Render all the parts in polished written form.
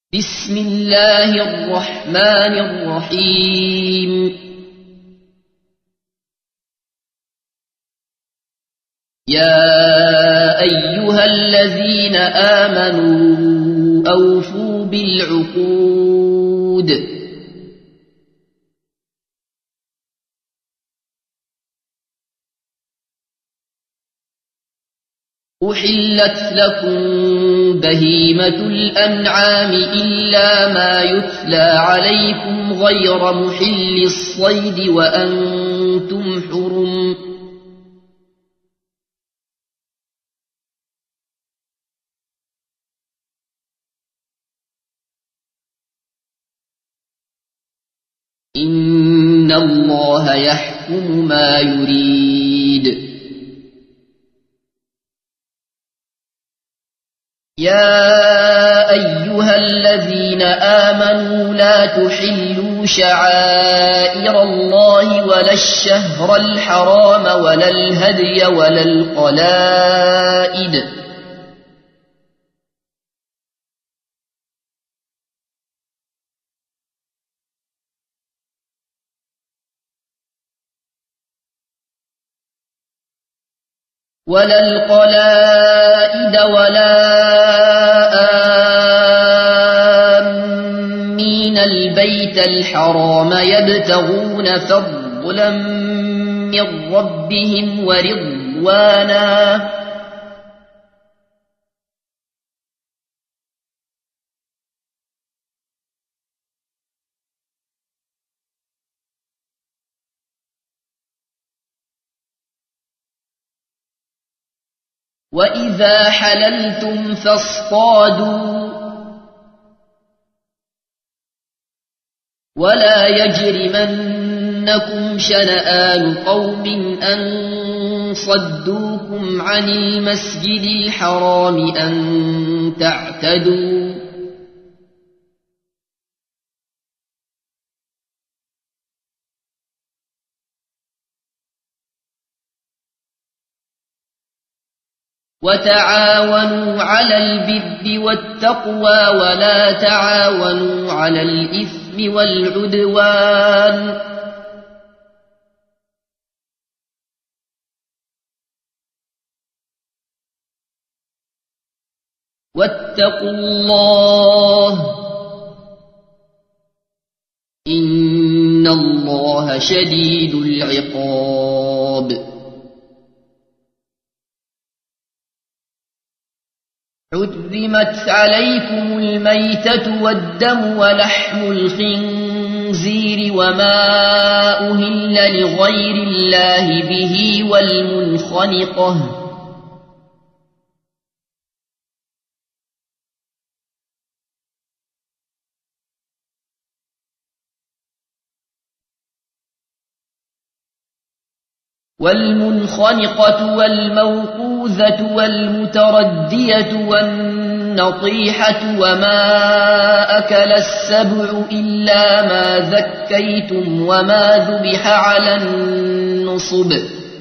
بسم الله الرحمن الرحيم يا أيها الذين آمنوا أوفوا بالعقود أحلت لكم بهيمة الأنعام إلا ما يتلى عليكم غير محل الصيد وأنتم حرم إن الله يحكم ما يريد يا أيها الذين آمنوا لا تحلوا شعائر الله ولا الشهر الحرام ولا الهدي ولا القلائد ولا آمين البيت الحرام يبتغون فضلا من ربهم ورضوانا وإذا حللتم فاصطادوا ولا يجرمنكم شنآن قوم أن صدوكم عن المسجد الحرام أن تعتدوا وتعاونوا على البر والتقوى ولا تعاونوا على الإثم والعدوان واتقوا الله إن الله شديد العقاب حرمت عليكم الميتة والدم ولحم الخنزير وما أهل لغير الله به والمنخنقة والموقوذة والمتردية والنطيحة وما أكل السبع إلا ما ذكيتم وما ذبح على النصب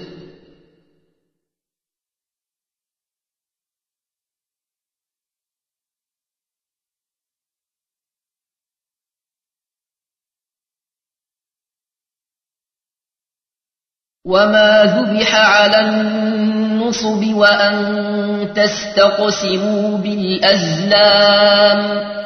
وما ذبح على النصب وأن تستقسموا بالأزلام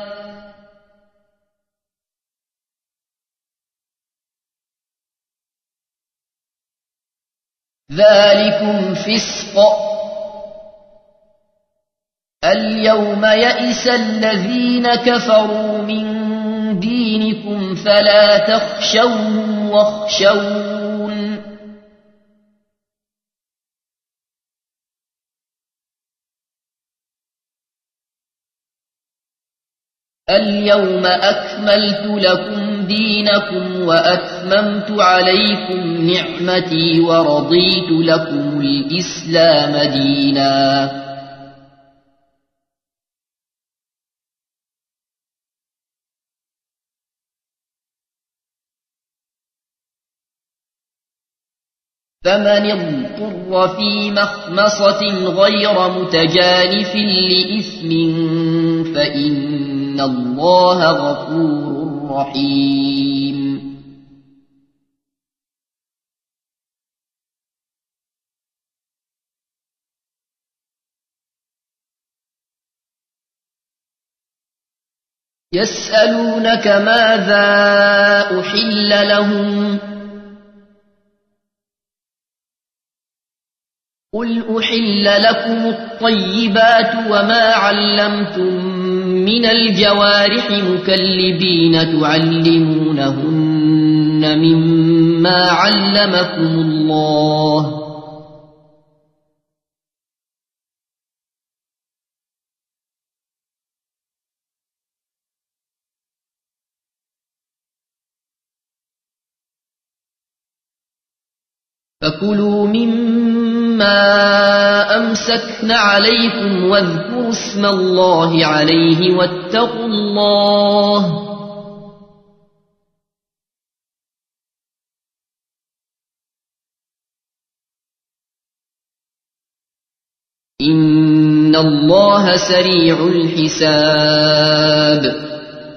ذلكم فسق اليوم يئس الذين كفروا من دينكم فلا تخشوهم واخشون اليوم أكملت لكم دينكم وأتممت عليكم نعمتي ورضيت لكم الإسلام دينا فمن اضطر في مخمصة غير متجانف لإثم فإن الله غفور رحيم يسألونك ماذا أحل لهم قل أحل لكم الطيبات وما علمتم من الجوارح مكلبين تعلمونهن مما علمكم الله فكلوا مما أمسكن عليكم واذكروا اسم الله عليه واتقوا الله إن الله سريع الحساب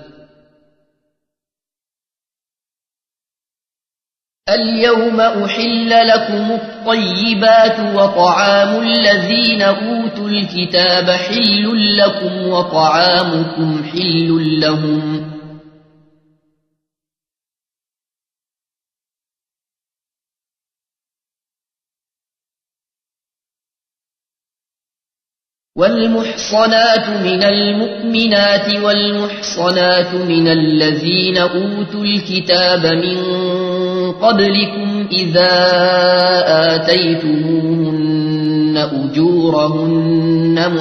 اليوم أحل لكم الطيبات وطعام الذين أوتوا الكتاب حل لكم وطعامكم حل لهم والمحصنات من المؤمنات والمحصنات من الذين أوتوا الكتاب من قبلكم إذا آتيتموهن أجورهن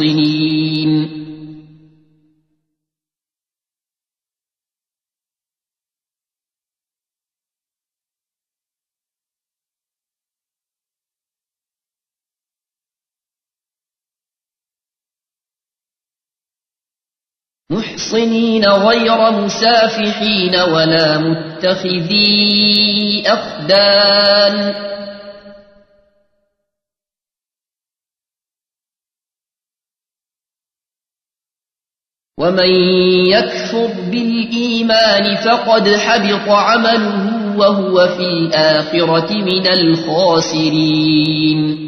محصنين غير مسافحين ولا متخذي أخدان ومن يكفر بالإيمان فقد حبط عمله وهو في الآخرة من الخاسرين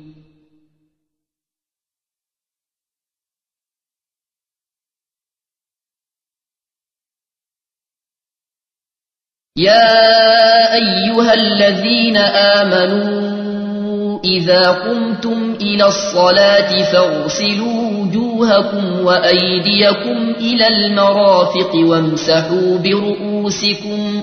يا أيها الذين آمنوا إذا قمتم إلى الصلاة فاغسلوا وجوهكم وأيديكم إلى المرافق وامسحوا برؤوسكم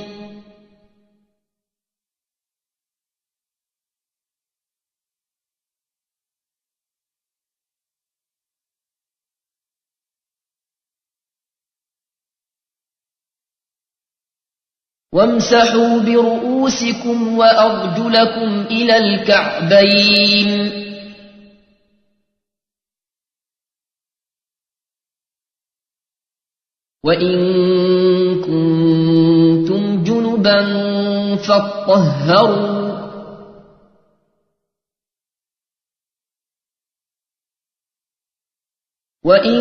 وأرجلكم إلى الكعبين وإن كنتم جنبا فاطهروا وإن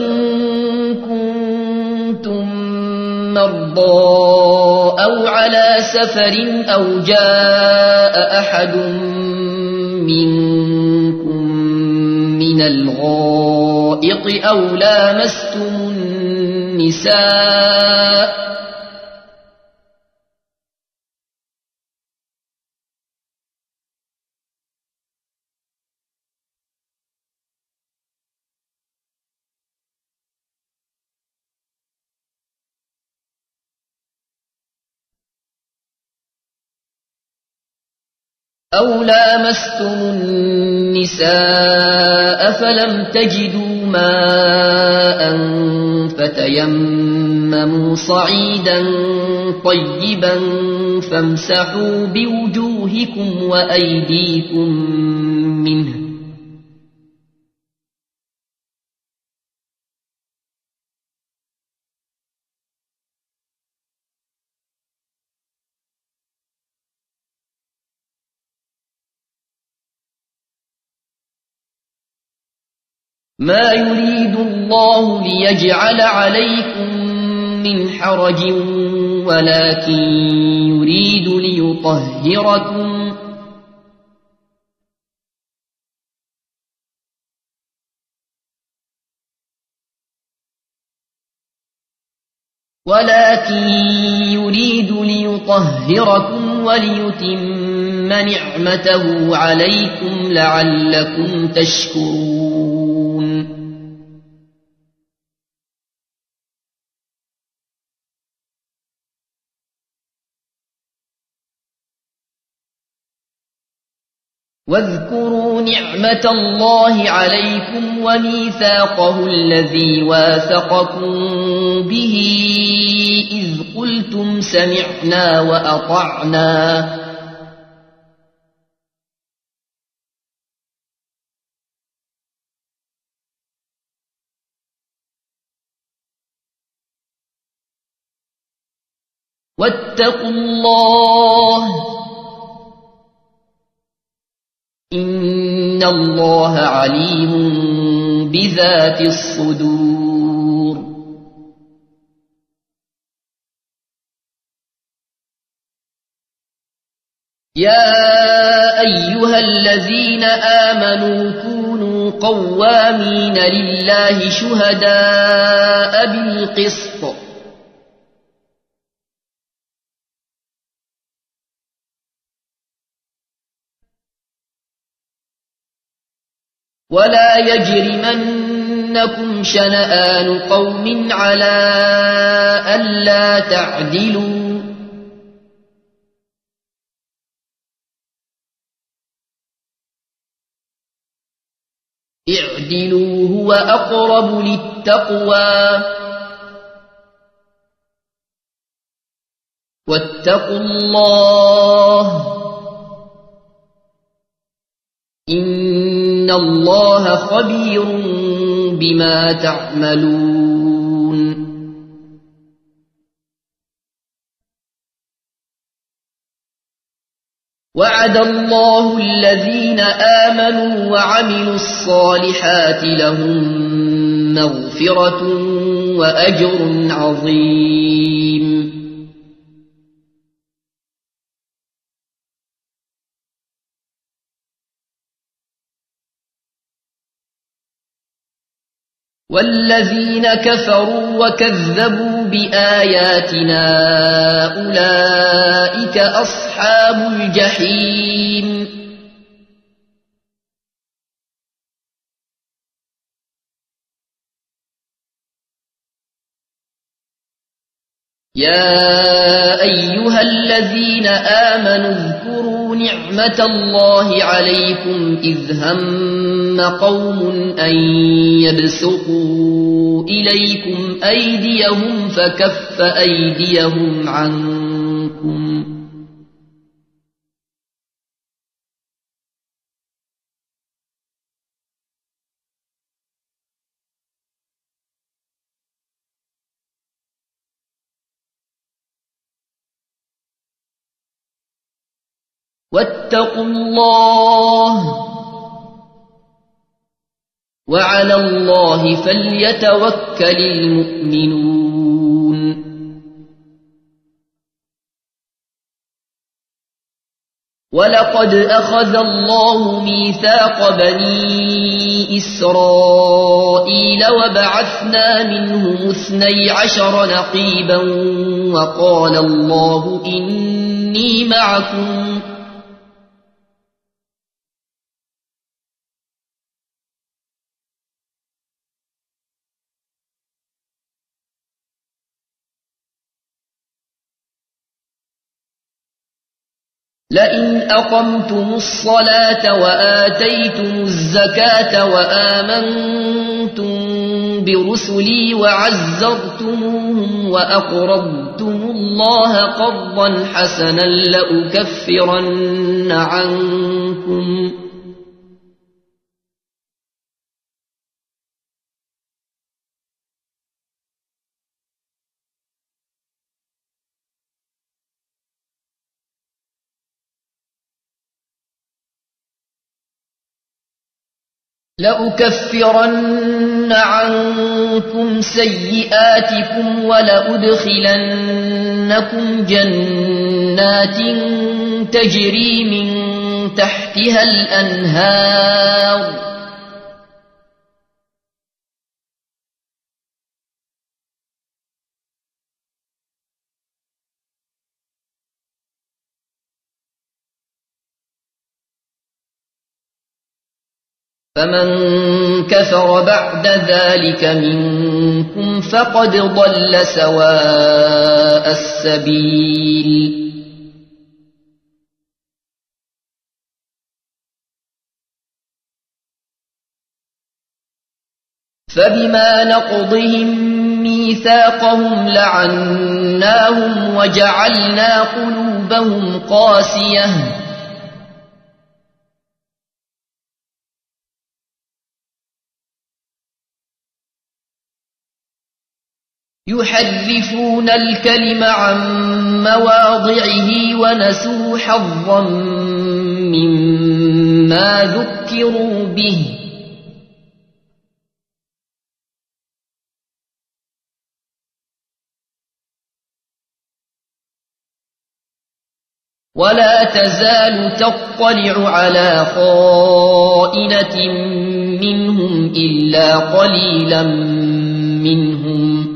كنتم مرضى أو على سفر أو جاء أحد منكم من الغائط أو لامستم النساء فلم تجدوا ماء فتيمموا صعيدا طيبا فامسحوا بوجوهكم وأيديكم منه ما يريد الله ليجعل عليكم من حرج ولكن يريد ليطهركم وليتم نعمته عليكم لعلكم تشكرون. واذكروا نعمة الله عليكم وميثاقه الذي واثقكم به إذ قلتم سمعنا وأطعنا واتقوا الله إن الله عليم بذات الصدور. يا أيها الذين آمنوا كونوا قوامين لله شهداء بالقسط ولا يجرمنكم شنآن قوم على ألا تعدلوا اعدلوا هو أقرب للتقوى واتقوا الله إن الله خبير بما تعملون. وعد الله الذين آمنوا وعملوا الصالحات لهم مغفرة وأجر عظيم. والذين كفروا وكذبوا بآياتنا أولئك أصحاب الجحيم. يا أيها الذين آمنوا اذكروا نعمة الله عليكم إذ هم قوم أن يبسطوا إليكم أيديهم فكف أيديهم عنكم واتقوا الله وعلى الله فليتوكل المؤمنون. ولقد أخذ الله ميثاق بني إسرائيل وبعثنا منهم 12 نقيبا وقال الله إني معكم لئن أقمتم الصلاة وآتيتم الزكاة وآمنتم برسلي وعزرتموهم وأقرضتم الله قرضا حسنا لأكفرن عنكم لأكفرن عنكم سيئاتكم ولأدخلنكم جنات تجري من تحتها الأنهار فمن كفر بعد ذلك منكم فقد ضل سواء السبيل فبما نقضهم ميثاقهم لعناهم وجعلنا قلوبهم قاسية يحرفون الكلم عن مواضعه ونسوا حظا مما ذكروا به ولا تزال تطلع على خائنة منهم إلا قليلا منهم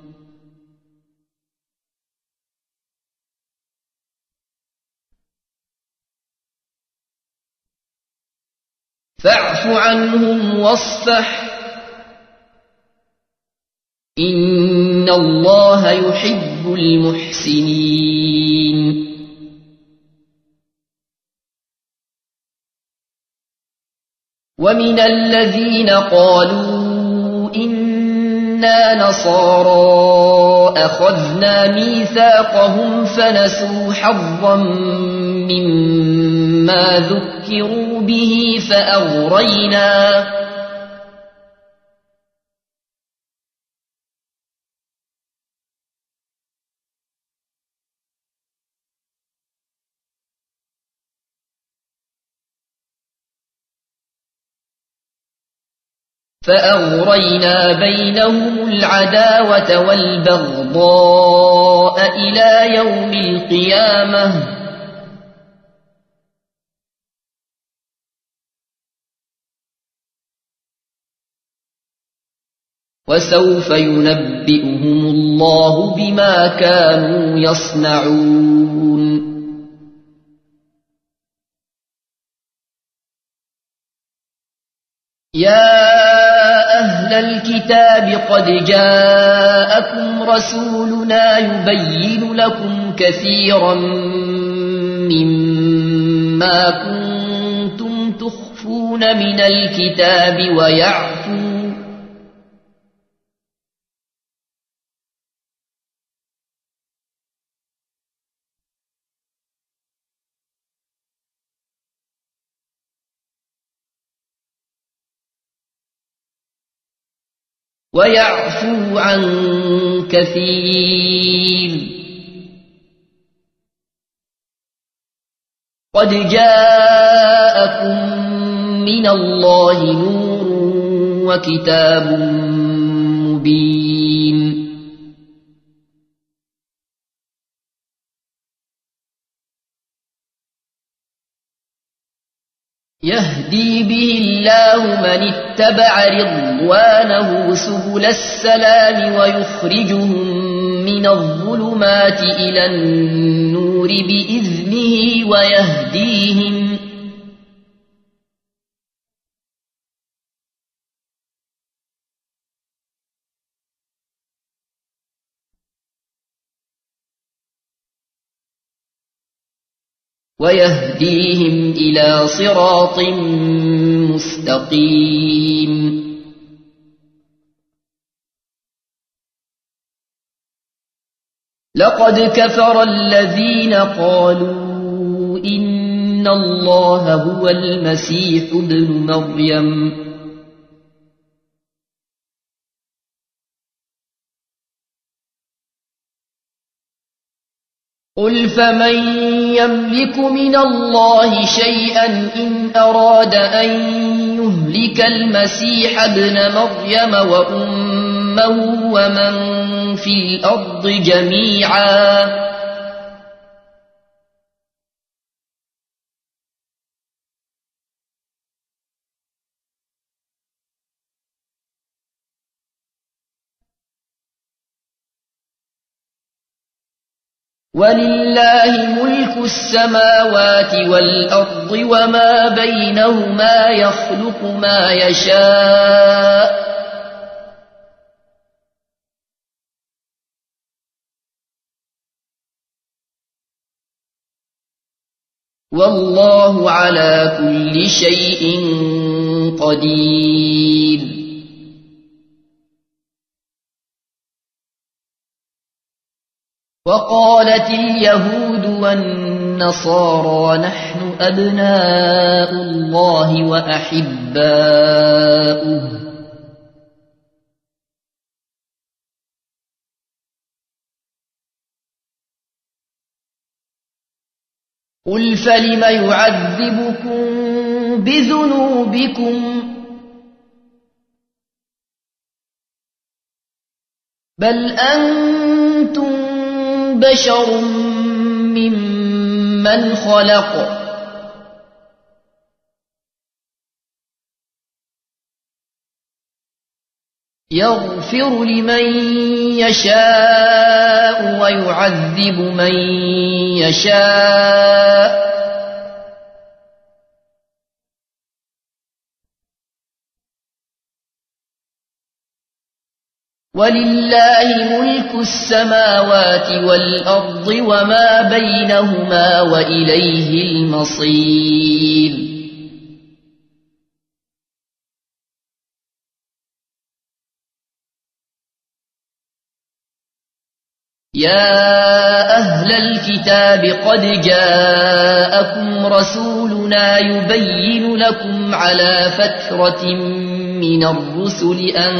فاعف عنهم واصفح إن الله يحب المحسنين ومن الذين قالوا إنا نصارى أخذنا ميثاقهم فنسوا حظا مما ذكروا به فأغرينا بينهم العداوة والبغضاء إلى يوم القيامة وسوف ينبئهم الله بما كانوا يصنعون يا أهل الكتاب قد جاءكم رسولنا يبين لكم كثيرا مما كنتم تخفون من الكتاب ويعفو عن كثير قد جاءكم من الله نور وكتاب مبين يهدي به الله من اتبع رضوانه سبل السلام ويخرجهم من الظلمات إلى النور بإذنه ويهديهم إلى صراط مستقيم لقد كفر الذين قالوا إن الله هو المسيح ابن مريم قل فمن يملك من الله شيئا إن أراد أن يهلك لنهلك المسيح ابن مريم وأمه ومن في الأرض جميعا ولله ملك السماوات والأرض وما بينهما يخلق ما يشاء والله على كل شيء قدير. وقالت اليهود والنصارى نحن أبناء الله وأحباؤه قل فلم يعذبكم بذنوبكم بل أنتم بشر ممن خلق يغفر لمن يشاء ويعذب من يشاء ولله ملك السماوات والأرض وما بينهما وإليه المصير. يا أهل الكتاب قد جاءكم رسولنا يبين لكم على فترة من الرسل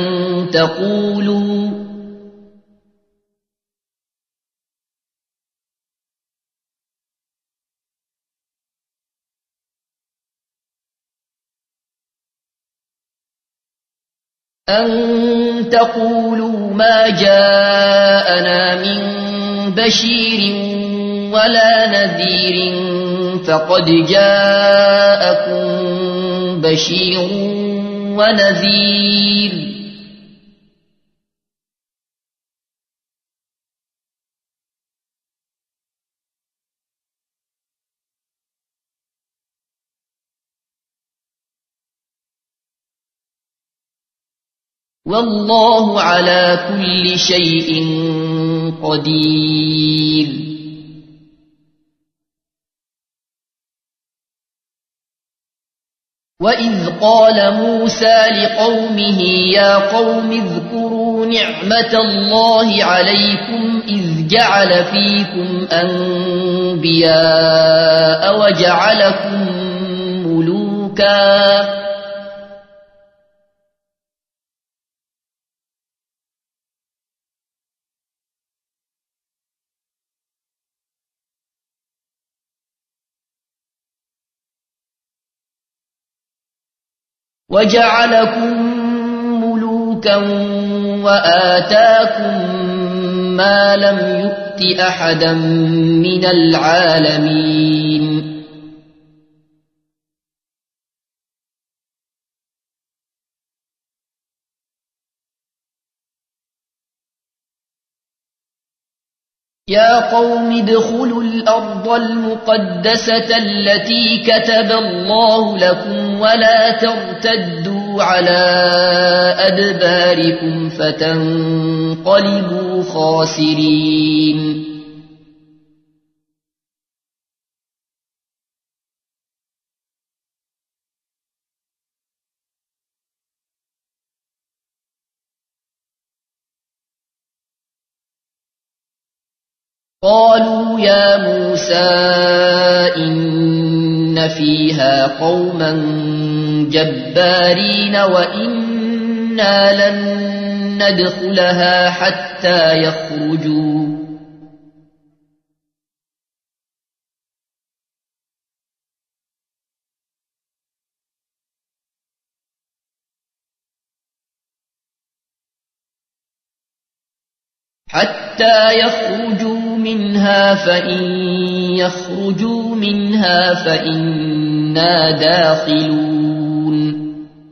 أن تقولوا ما جاءنا من بشير ولا نذير فقد جاءكم بشير ونذير والله على كل شيء قدير. وإذ قال موسى لقومه يا قوم اذكروا نعمة الله عليكم إذ جعل فيكم أنبياء وجعلكم ملوكا وآتاكم ما لم يؤت أحدا من العالمين. يا قوم ادخلوا الأرض المقدسة التي كتب الله لكم ولا ترتدوا على أدباركم فتنقلبوا خاسرين. قالوا يا موسى إن فيها قوما جبارين وإنا لن ندخلها حتى يخرجوا حتى يخرجوا منها فإن يخرجوا منها فإنا داخلون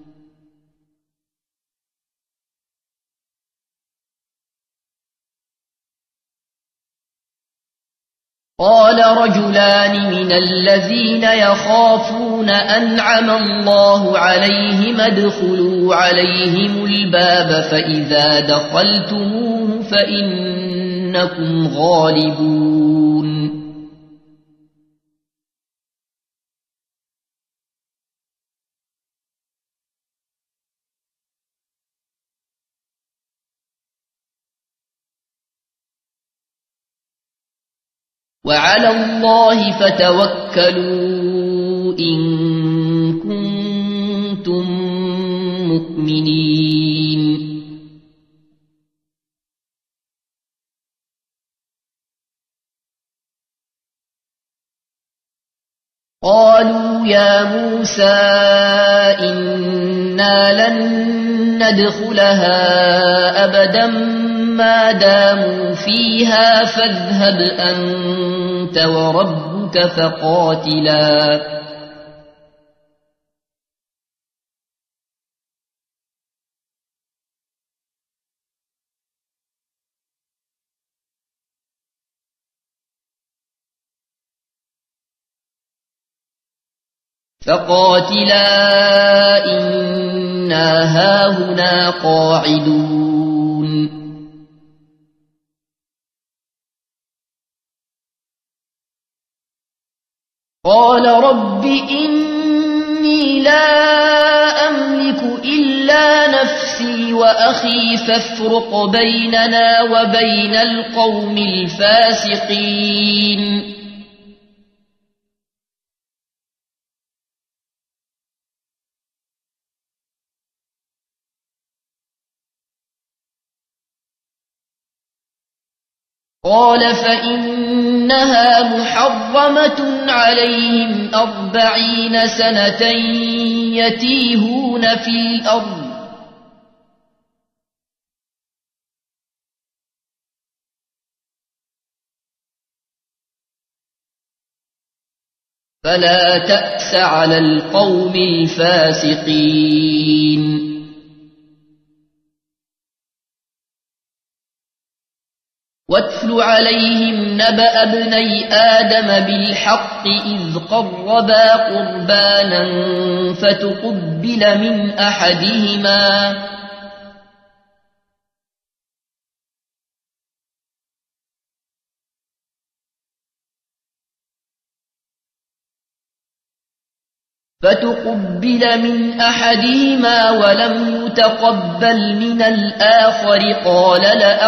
قال رجلان من الذين يخافون أنعم الله عليهم ادخلوا عليهم الباب فإذا دخلتموه فإنكم غالبون وعلى الله فتوكلوا إن كنتم مؤمنين قالوا يا موسى إنا لن ندخلها أبدا ما داموا فيها فاذهب أنت وربك فقاتلا إنا هاهنا قاعدون قال رب إني لا أملك إلا نفسي وأخي فافرق بيننا وبين القوم الفاسقين قال فإنها محرمة عليهم 40 سنة يتيهون في الأرض فلا تأس على القوم الفاسقين واتل عليهم نبأ ابني آدم بالحق إذ قربا قربانا فتقبل من أحدهما ولم يتقبل من الآخر قال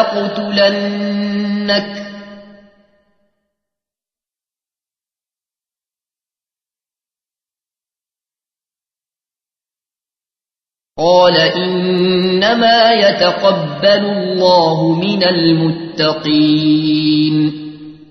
لأقتلنك قال إنما يتقبل الله من المتقين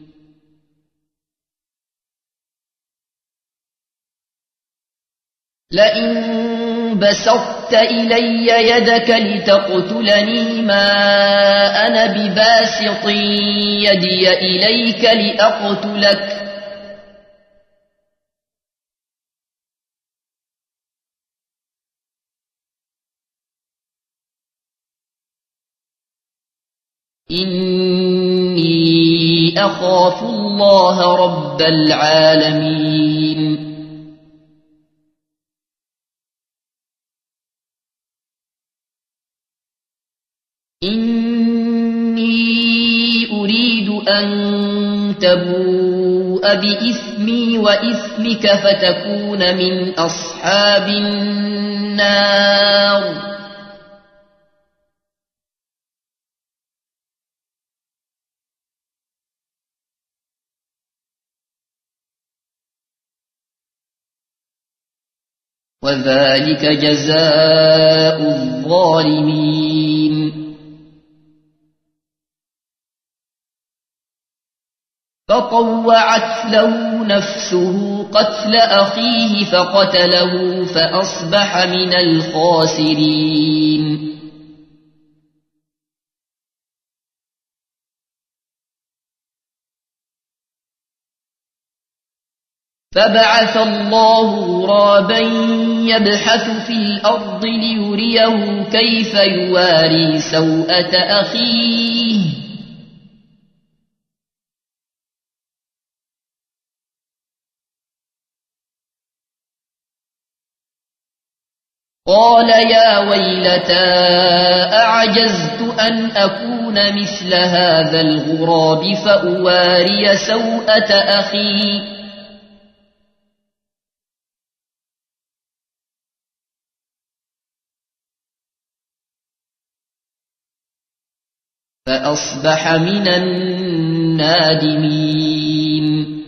لئن بسطت إلي يدك لتقتلني ما أنا بباسط يدي إليك لأقتلك إني أخاف الله رب العالمين إني أريد أن تبوء بإثمي وإثمك فتكون من أصحاب النار وذلك جزاء الظالمين فطوعت له نفسه قتل أخيه فقتله فأصبح من الخاسرين فبعث الله غرابا يبحث في الأرض ليريه كيف يواري سوءة أخيه قال يا ويلتى أعجزت أن أكون مثل هذا الغراب فأواري سوءة أخي فأصبح من النادمين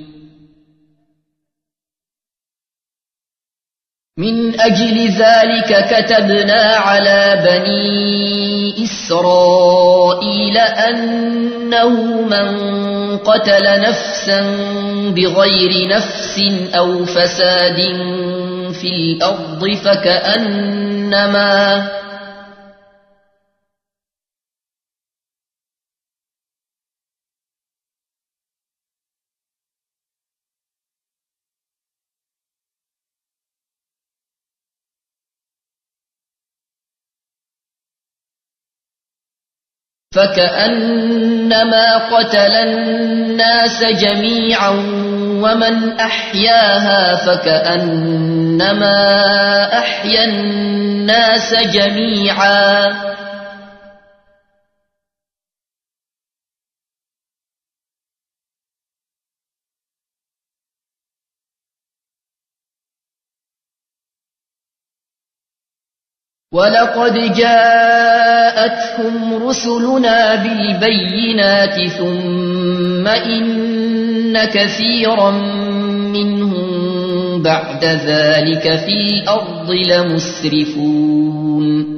من أجل ذلك كتبنا على بني إسرائيل أنه من قتل نفسا بغير نفس أو فساد في الأرض فكأنما قتل الناس جميعا ومن أحياها فكأنما أحيا الناس جميعا ولقد جاءتهم رسلنا بالبينات ثم إن كثيرا منهم بعد ذلك في الأرض لمسرفون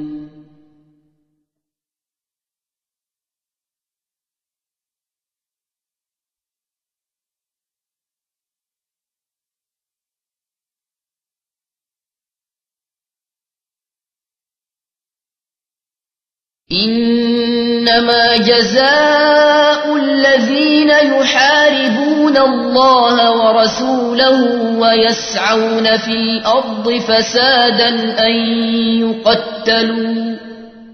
إنما جزاء الذين يحاربون الله ورسوله ويسعون في الأرض فسادا أن يقتلوا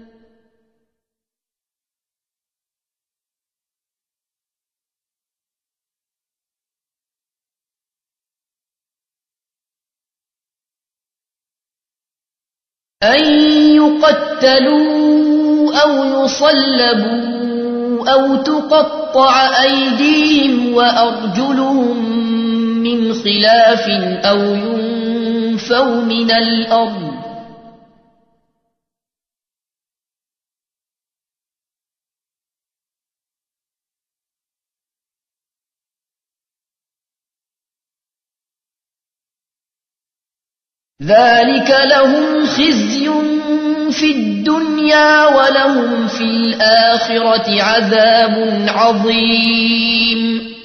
أو يصلبوا أو تقطع أيديهم وأرجلهم من خلاف أو ينفوا من الأرض ذلك لهم خزي في الدنيا ولهم في الآخرة عذاب عظيم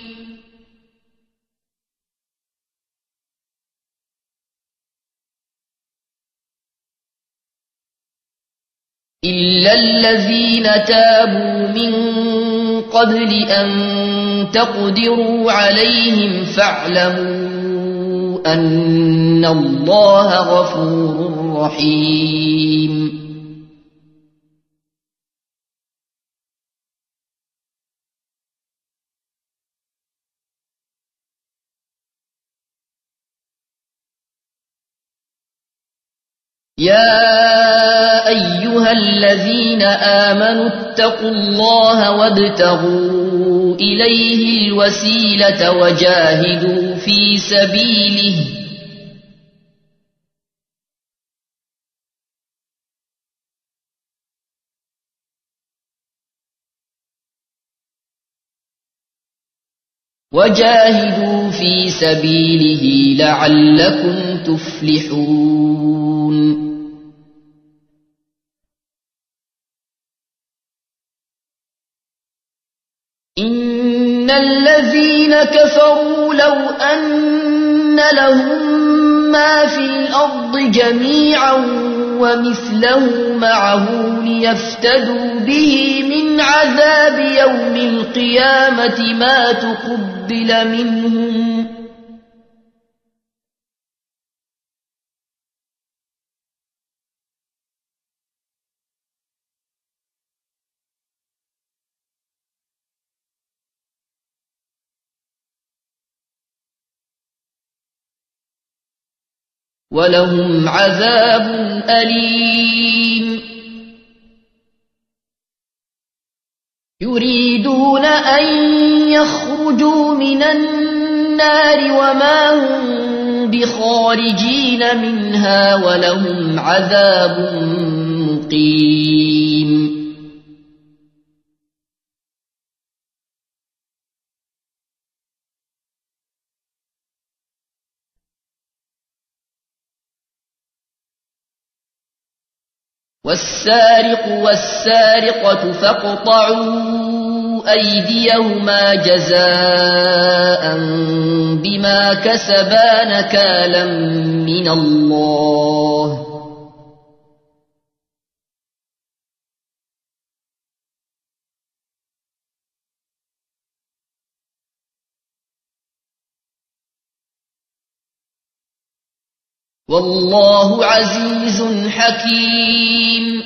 إلا الذين تابوا من قبل أن تقدروا عليهم فاعلموا أن الله غفور رحيم يا أيها الذين آمنوا اتقوا الله وابتغوا إليه الوسيلة وجاهدوا في سبيله لعلكم تفلحون إن الذين كفروا لو أن لهم ما في الأرض جميعا ومثله معه ليفتدوا به من عذاب يوم القيامة ما تقبل منهم ولهم عذاب أليم يريدون أن يخرجوا من النار وما هم بخارجين منها ولهم عذاب مقيم والسارق والسارقة فاقطعوا أيديهما جزاء بما كسبا نكالا من الله والله عزيز حكيم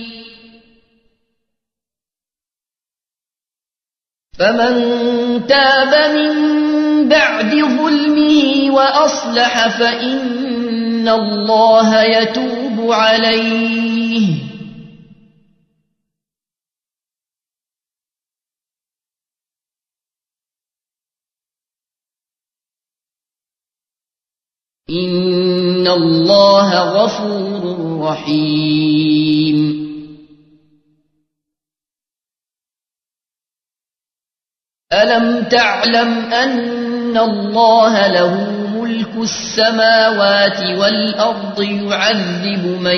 فمن تاب من بعد ظلمه وأصلح فإن الله يتوب عليه إن الله غفور رحيم ألم تعلم أن الله له ملك السماوات والأرض يعذب من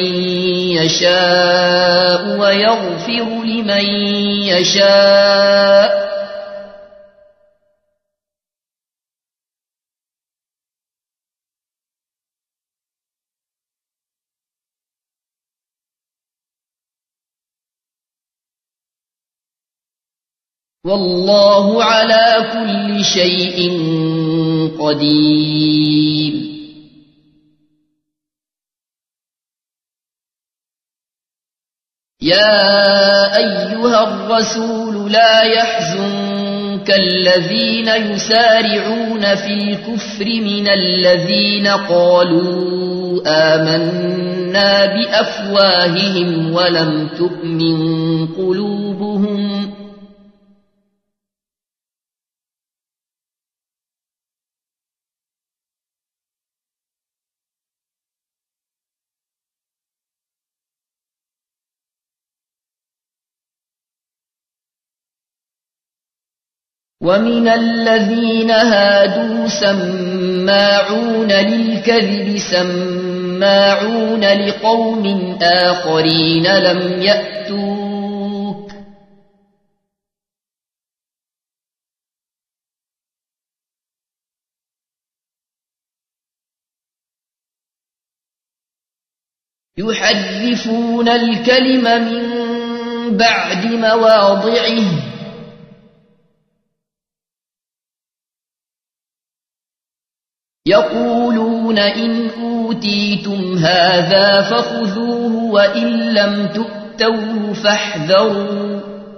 يشاء ويغفر لمن يشاء والله على كل شيء قدير يا أيها الرسول لا يحزنك الذين يسارعون في الكفر من الذين قالوا آمنا بأفواههم ولم تؤمن قلوبهم ومن الذين هادوا سماعون للكذب سماعون لقوم آخرين لم يأتوك يحرفون الكلم من بعد مواضعه يقولون إن أوتيتم هذا فخذوه وإن لم تؤتوه فاحذروا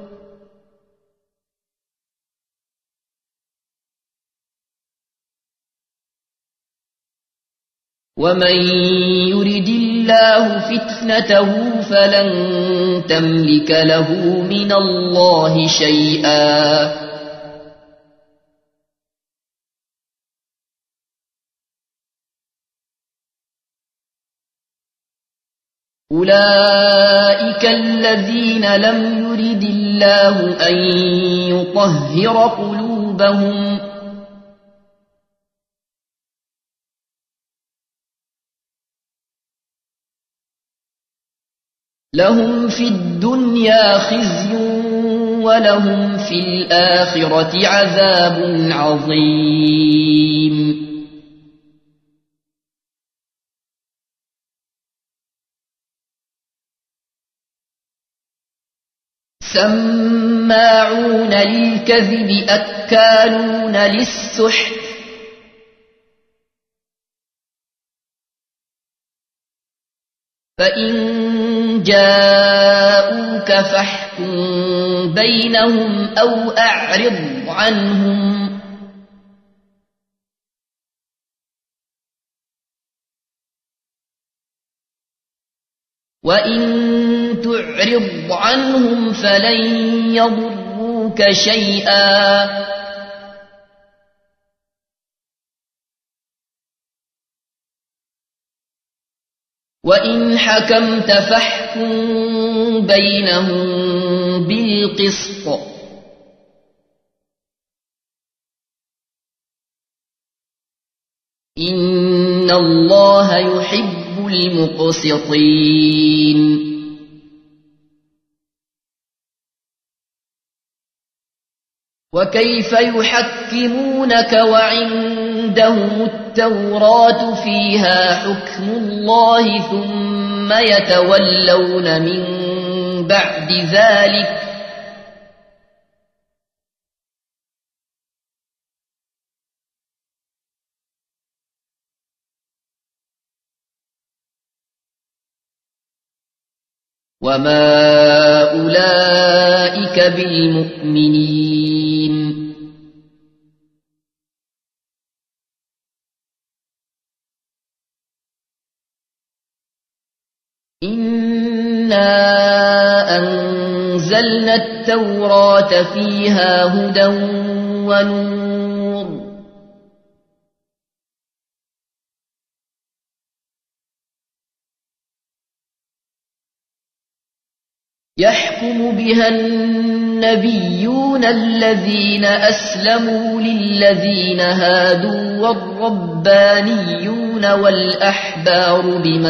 ومن يرد الله فتنته فلن تملك له من الله شيئا أولئك الذين لم يرد الله أن يطهر قلوبهم لهم في الدنيا خزي ولهم في الآخرة عذاب عظيم سماعون للكذب أكالون للسحت فإن جاءوك فاحكم بينهم أو أعرض عنهم وإن تعرض عنهم فلن يضروك شيئا وإن حكمت فاحكم بينهم بالقسط إن الله يحب المقسطين وكيف يحكمونك وعندهم التوراة فيها حكم الله ثم يتولون من بعد ذلك وما أولئك بالمؤمنين إنا أنزلنا التوراة فيها هدى ونور يحكم بها النبيون الذين أسلموا للذين هادوا والربانيون والأحبار بما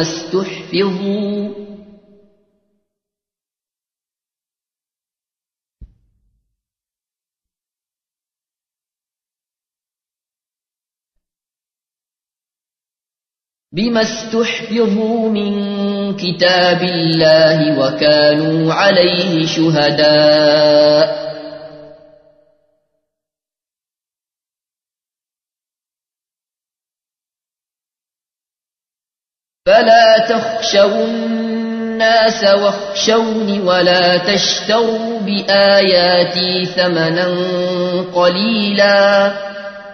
استحفظوا من كتاب الله وكانوا عليه شهداء فلا تخشوا الناس واخشوني ولا تشتروا بآياتي ثمنا قليلا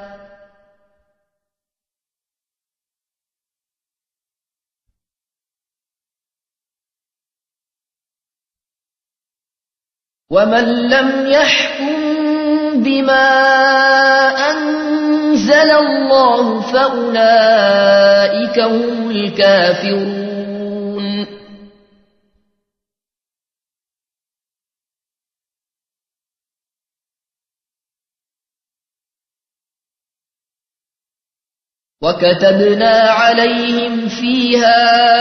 ومن لم يحكم بما أنزل الله فأولئك هم الكافرون وكتبنا عليهم فيها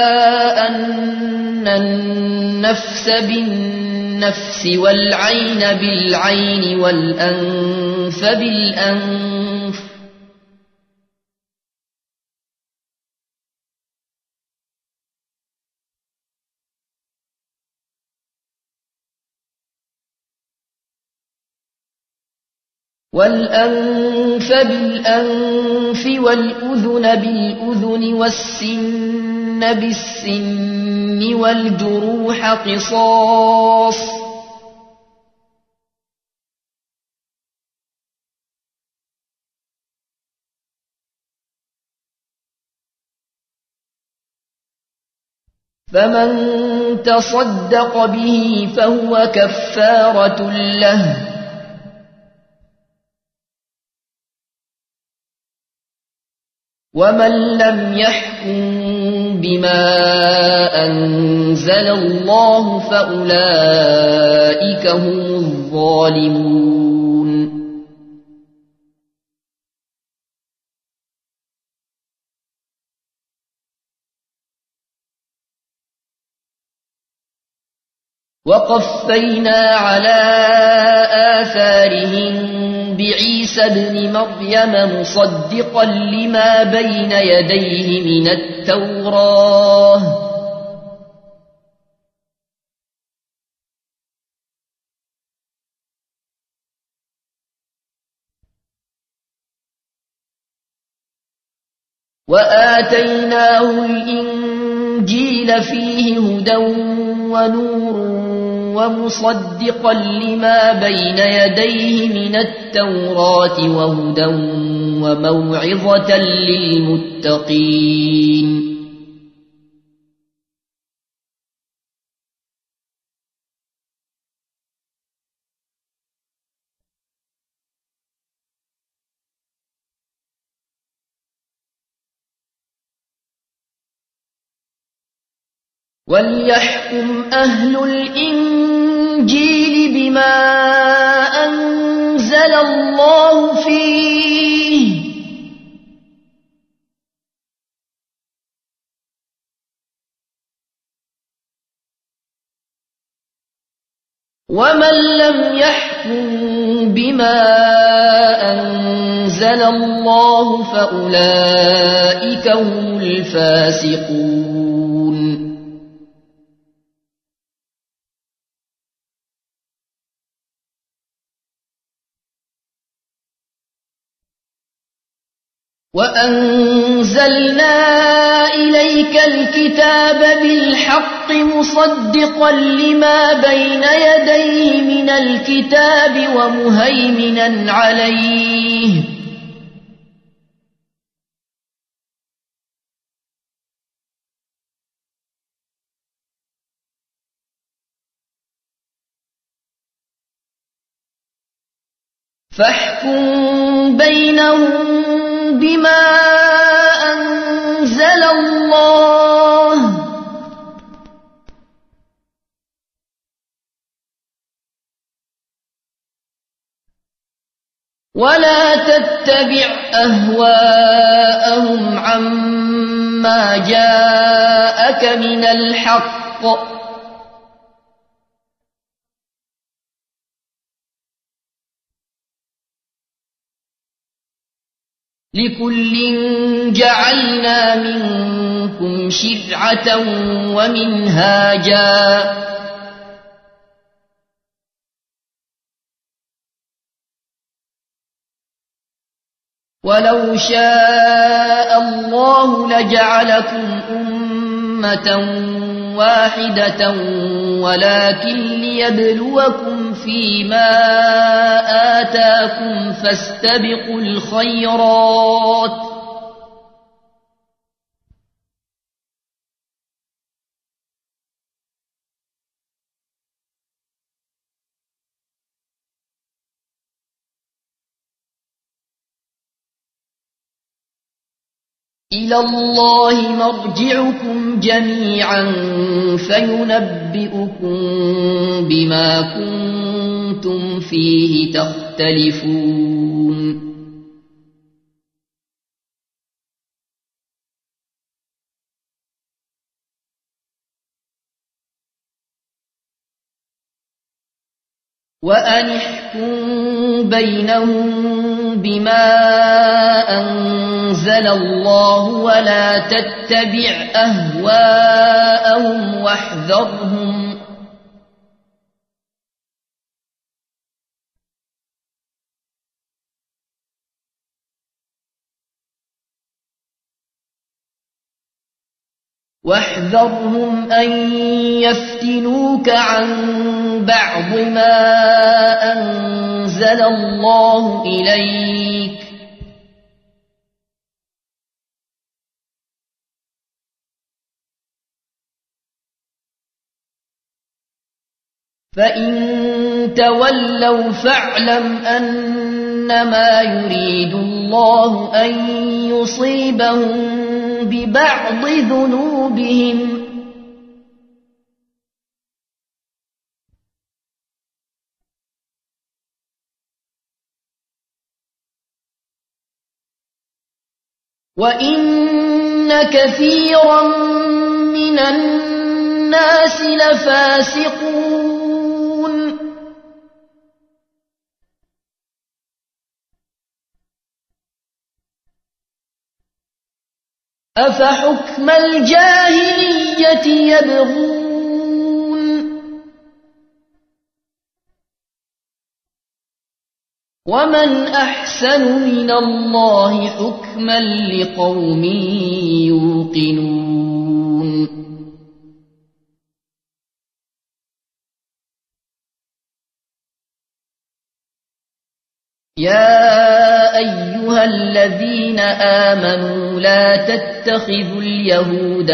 أن النفس بالنفس والعين بالعين والأنف بالأنف والأذن بالأذن والسن بالسن والجروح قصاص فمن تصدق به فهو كفارة له ومن لم يحكم بما أنزل الله فأولئك هم الظالمون وقفينا على آثارهم بعيسى ابن مريم مصدقا لما بين يديه من التوراة وآتيناه الإنجيل فيه هدى ونور ومصدقا لما بين يديه من التوراة وهدى وموعظة للمتقين وليحكم أهل الإنجيل بما أنزل الله فيه ومن لم يحكم بما أنزل الله فأولئك هم الفاسقون وأنزلنا إليك الكتاب بالحق مصدقا لما بين يديه من الكتاب ومهيمنا عليه فاحكم بينهم بما أنزل الله ولا تتبع أهواءهم عما جاءك من الحق لكل جعلنا منكم شرعة ومنهاجا ولو شاء الله لجعلكم أمة واحدة ولكن ليبلوكم فيما آتاكم فاستبقوا الخيرات إلى الله مرجعكم جميعا فينبئكم بما كنتم فيه تختلفون وأن احكم بينهم بما أنزل الله ولا تتبع أهواءهم واحذرهم أن يفتنوك عن بعض ما أنزل الله إليك فإن تولوا فاعلم أنما يريد الله أن يصيبهم ببعض ذنوبهم وإن كثيرا من الناس لفاسقون أفحكم الجاهلية يبغون ومن أحسن من الله حكما لقوم يوقنون يا أيها الذين آمنوا لا تتخذوا اليهود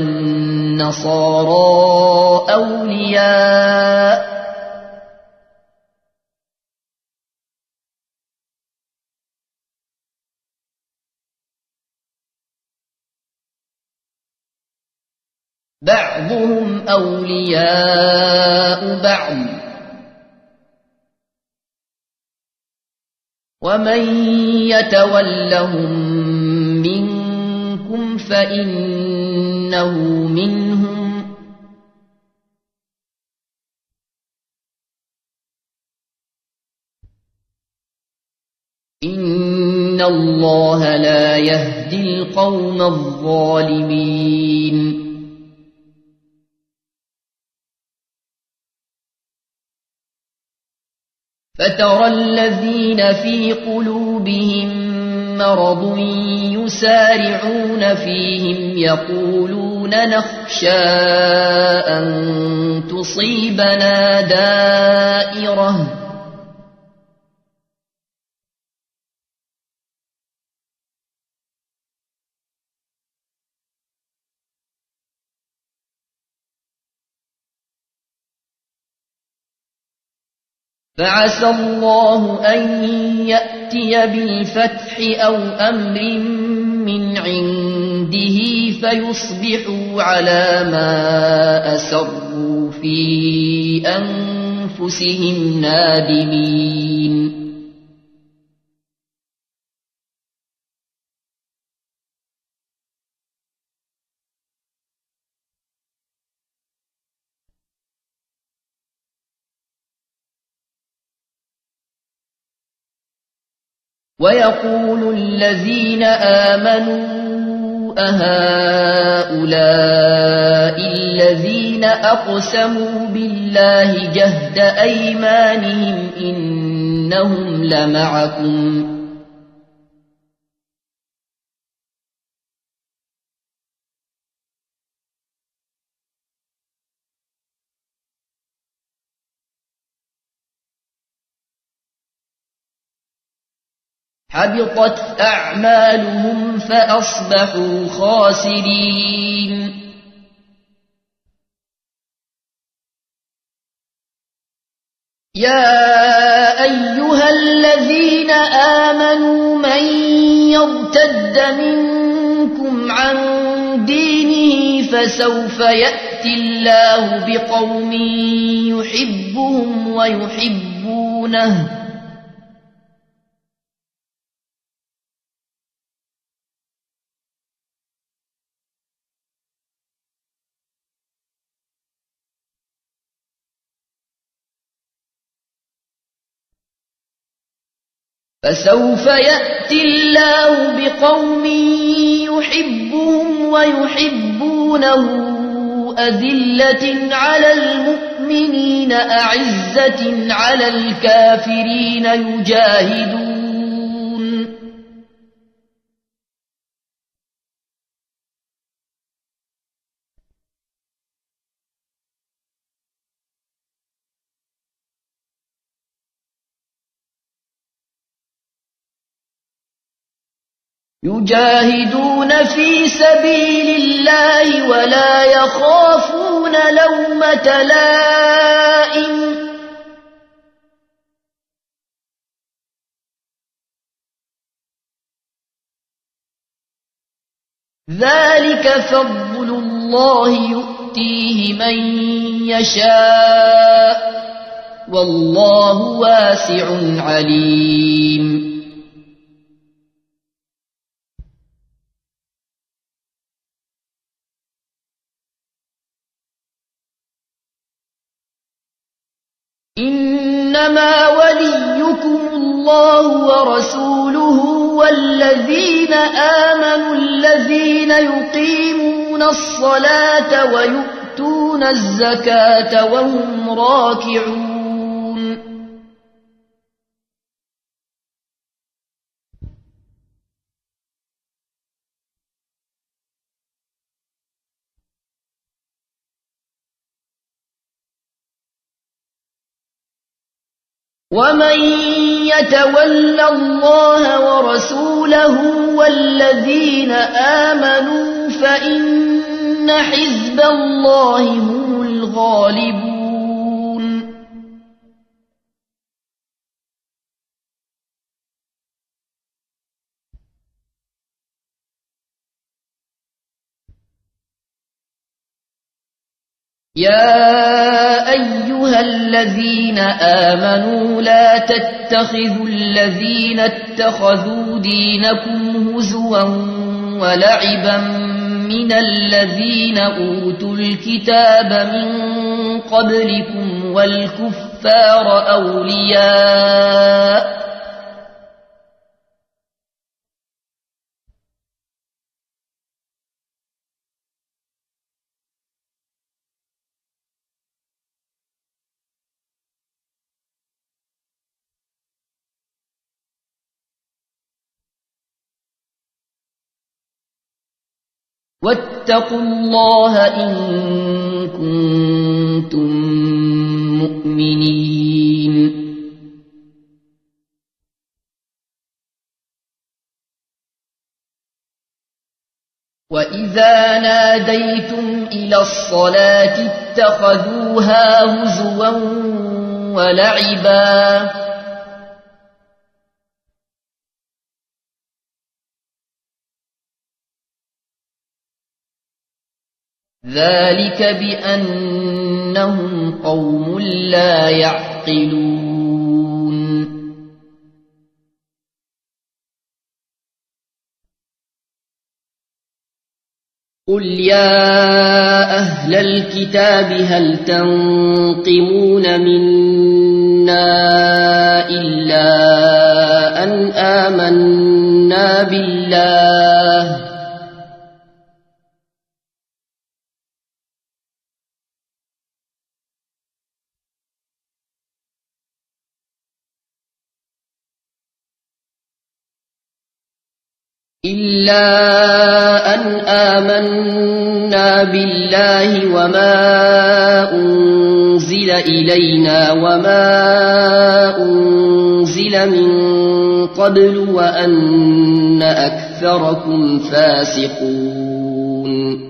والنصارى أولياء بعضهم أولياء بعض ومن يتولهم منكم فإنه منهم إن الله لا يهدي القوم الظالمين فترى الذين في قلوبهم مرض يسارعون فيهم يقولون نخشى أن تصيبنا دائرة فعسى الله أن يأتي بالفتح أو أمر من عنده فيصبحوا على ما أسروا في أنفسهم نادمين ويقول الذين آمنوا أهؤلاء الذين أقسموا بالله جهد أيمانهم إنهم لمعكم حبطت أعمالهم فأصبحوا خاسرين يا أيها الذين آمنوا من يرتد منكم عن دينه فسوف يأتي الله بقوم يحبهم ويحبونه فسوف يأتي الله بقوم يحبهم ويحبونه أذلة على المؤمنين أعزة على الكافرين يجاهدون في سبيل الله ولا يخافون لومة لائم ذلك فضل الله يؤتيه من يشاء والله واسع عليم إنما وليكم الله ورسوله والذين آمنوا الذين يقيمون الصلاة ويؤتون الزكاة وهم راكعون ومن يتول الله ورسوله والذين آمنوا فإن حزب الله هم الغالبون يا أيها الذين آمنوا لا تتخذوا الذين اتخذوا دينكم هزوا ولعبا من الذين أوتوا الكتاب من قبلكم والكفار أولياء واتقوا الله إن كنتم مؤمنين وإذا ناديتم إلى الصلاة اتخذوها هزوا ولعبا ذلك بأنهم قوم لا يعقلون قل يا أهل الكتاب هل تنقمون منا إلا أن آمنا بالله وما أنزل إلينا وما أنزل من قبل وأن أكثركم فاسقون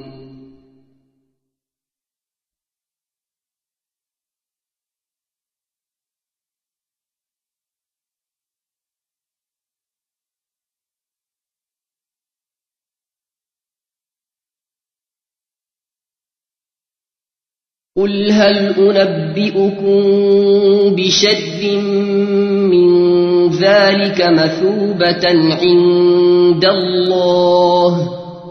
قل هل أنبئكم بشر من ذلك مثوبة عند الله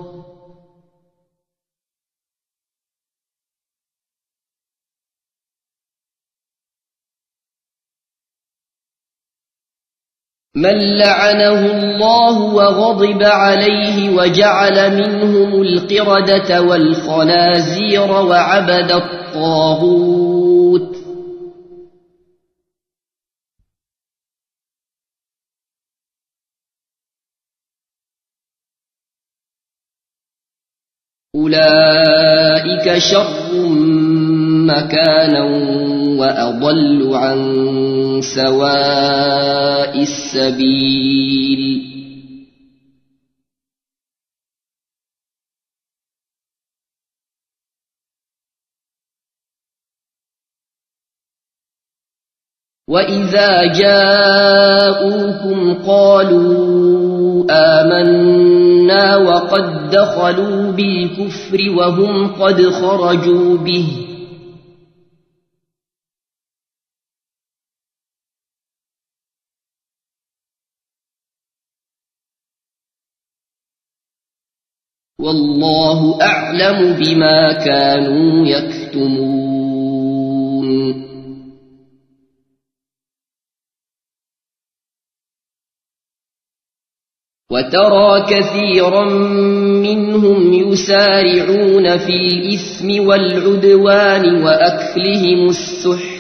من لعنه الله وغضب عليه وجعل منهم القردة والخنازير وعبد الطاغوت أولئك شر مكانا وأضل عن سواء السبيل وإذا جاءوكم قالوا آمنا وقد دخلوا بالكفر وهم قد خرجوا به والله أعلم بما كانوا يكتمون وترى كثيرا منهم يسارعون في الإثم والعدوان وأكلهم السحت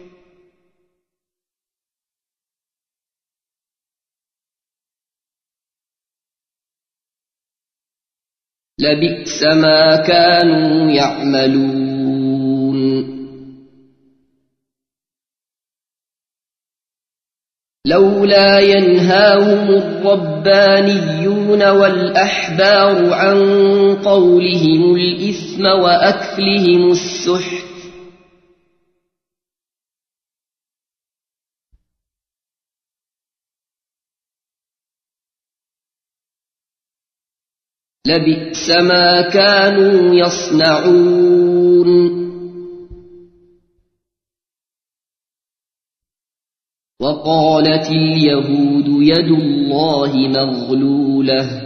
لبئس ما كانوا يعملون لولا ينهاهم الربانيون والأحبار عن قولهم الإثم وأكلهم السحت لبئس ما كانوا يصنعون وقالت اليهود يد الله مغلولة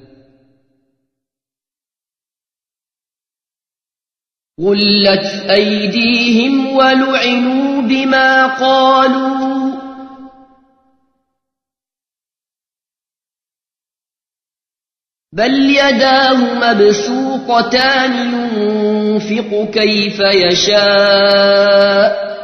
غلت أيديهم ولعنوا بما قالوا بل يداه مبسوطتان ينفق كيف يشاء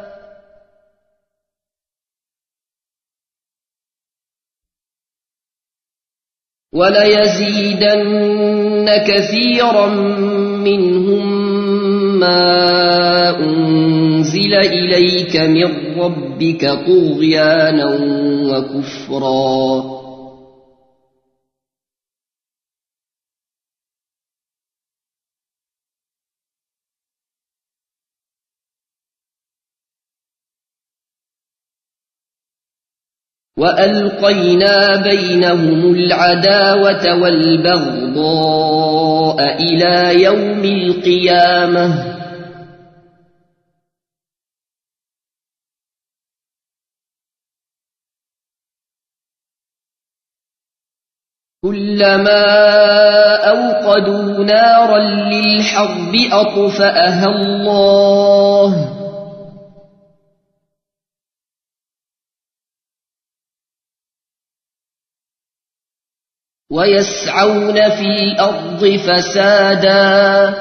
وليزيدن كثيرا منهم ما أنزل إليك من ربك طغيانا وكفرا وألقينا بينهم العداوة والبغضاء إلى يوم القيامة كلما أوقدوا نارا للحرب أطفأها الله ويسعون في الأرض فسادا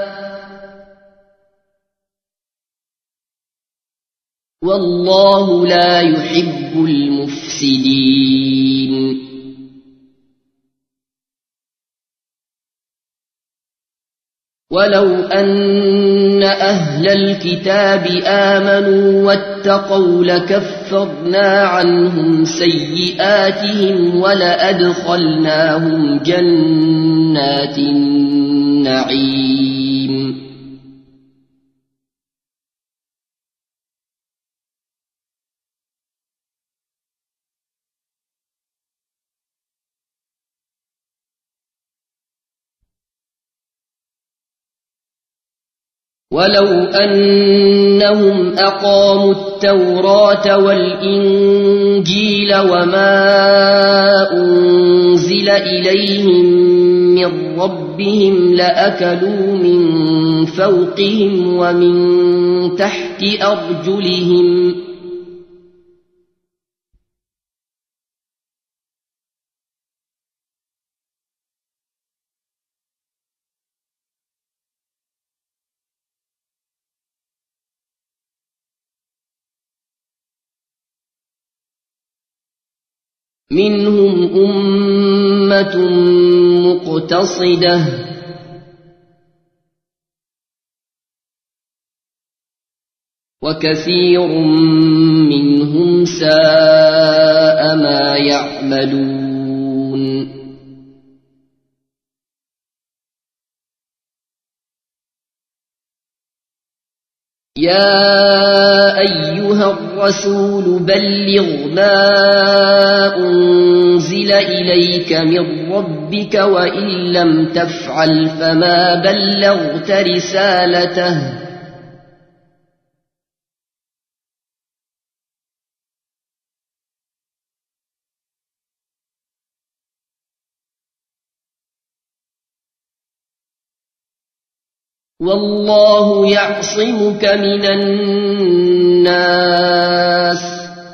والله لا يحب المفسدين ولو أن أهل الكتاب آمنوا واتقوا لكفرنا عنهم سيئاتهم ولأدخلناهم جنات النعيم ولو أنهم أقاموا التوراة والإنجيل وما أنزل إليهم من ربهم لأكلوا من فوقهم ومن تحت أرجلهم منهم أمة مقتصدة وكثير منهم ساء ما يعملون يا أيها الرسول بلغ ما أنزل إليك من ربك وإن لم تفعل فما بلغت رسالته والله يعصمك من الناس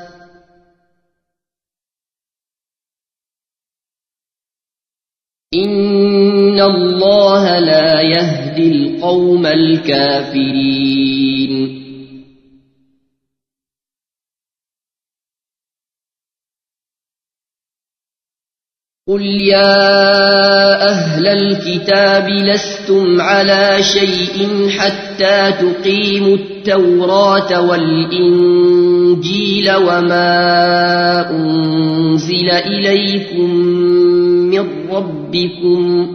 إن الله لا يهدي القوم الكافرين قل يا أهل الكتاب لستم على شيء حتى تقيموا التوراة والإنجيل وما أنزل إليكم من ربكم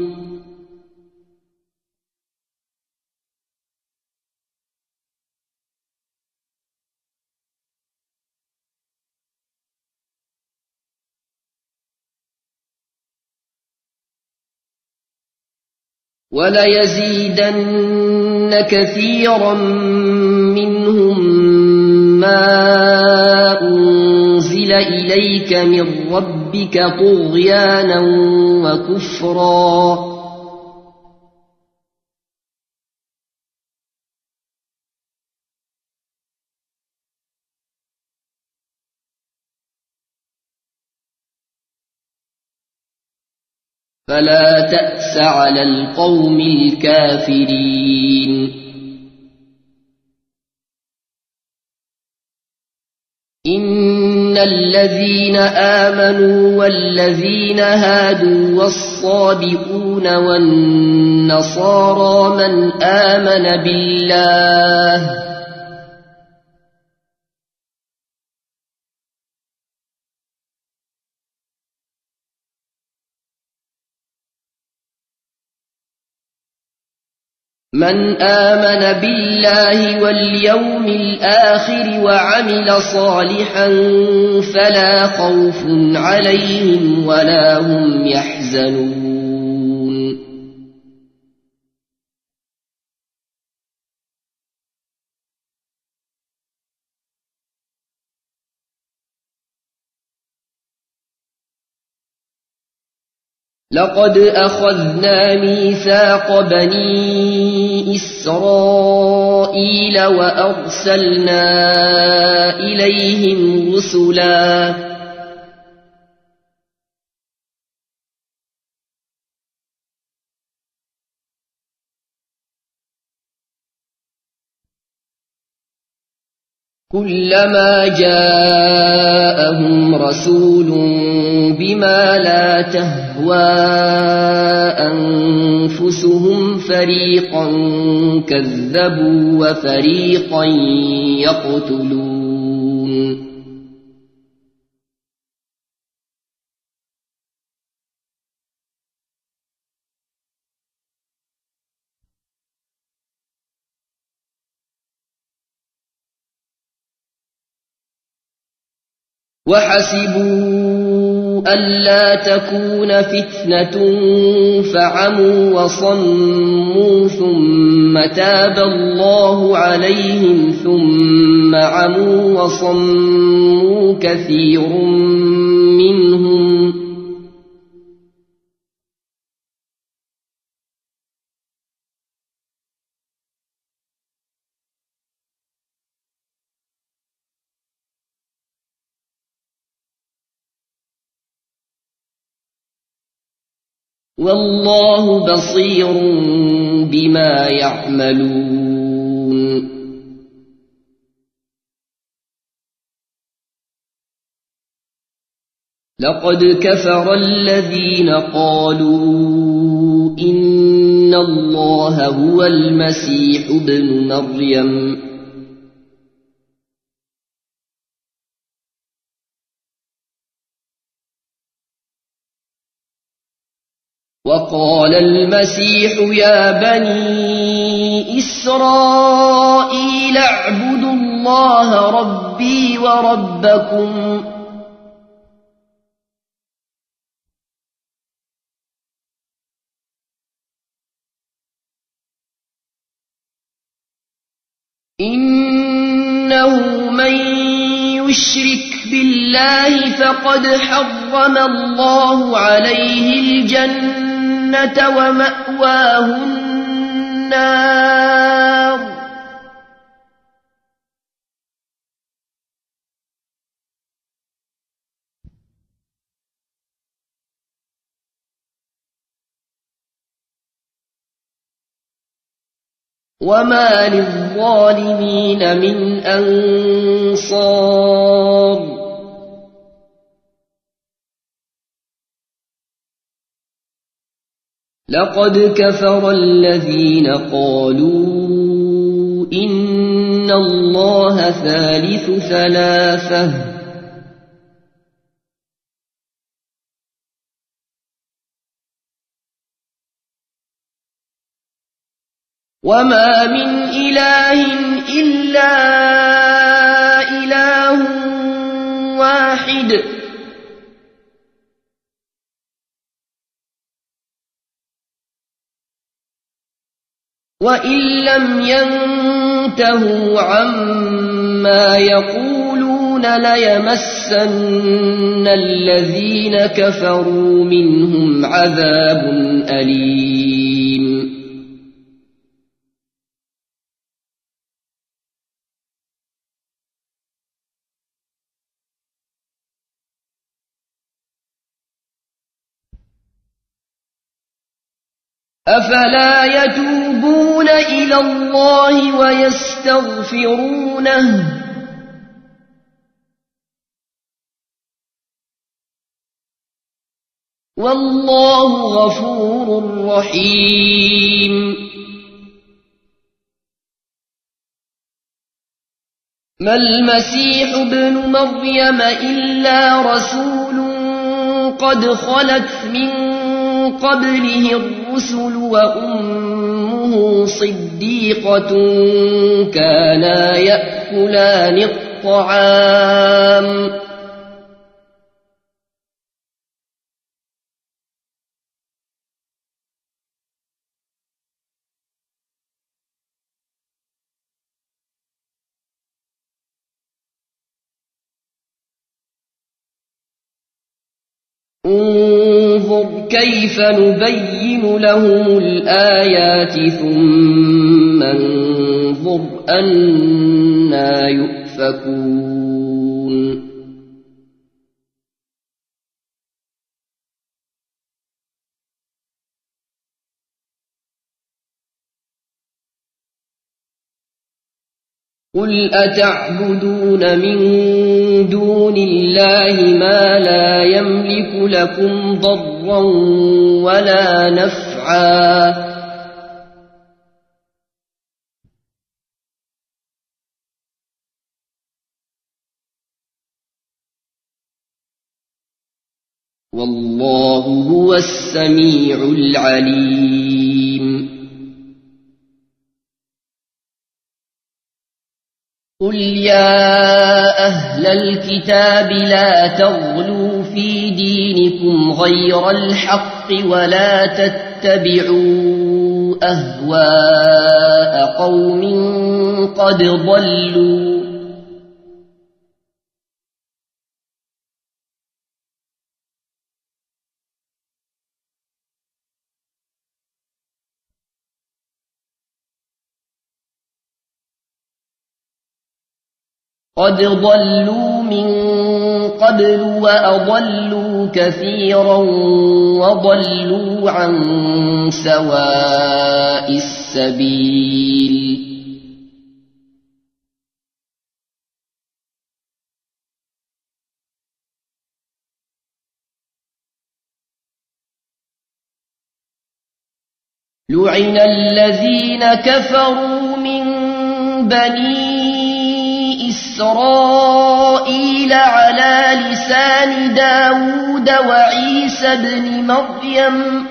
وليزيدن كثيرا منهم ما أنزل إليك من ربك طغيانا وكفرا فلا تأس على القوم الكافرين إن الذين آمنوا والذين هادوا والصابئون والنصارى من آمن بالله واليوم الآخر وعمل صالحا فلا خوف عليهم ولا هم يحزنون لقد أخذنا ميثاق بني إسرائيل وأرسلنا إليهم رسلا كلما جاءهم رسول بما لا تهوى أنفسهم فريقا كذبوا وفريقا يقتلون وحسبوا ألا تكون فتنة فعموا وصموا ثم تاب الله عليهم ثم عموا وصموا كثير منهم والله بصير بما يعملون لقد كفر الذين قالوا إن الله هو المسيح ابن مريم وقال المسيح يا بني إسرائيل اعبدوا الله ربي وربكم إنه من يشرك بالله فقد حرم الله عليه الجنة ومأواه النار وما للظالمين من أنصار لقد كفر الذين قالوا إن الله ثالث ثلاثة وما من إله إلا إله واحد وإن لم ينتهوا عما يقولون ليمسن الذين كفروا منهم عذاب أليم أفلا يتوبون إلى الله ويستغفرونه والله غفور رحيم ما المسيح ابن مريم إلا رسول قد خلت من قبله الرسل وأمه صديقة كانا يأكلان الطعام انظر كيف نبين لهم الآيات ثم انظر أنى يؤفكون قل أتعبدون من دون الله ما لا يملك لكم ضرا ولا نفعا والله هو السميع العليم قل يا أهل الكتاب لا تغلوا في دينكم غير الحق ولا تتبعوا أهواء قوم قد ضلوا من قبل وأضلوا كثيرا وضلوا عن سواء السبيل لعن الذين كفروا من بني إسرائيل على لسان داود وعيسى بن مريم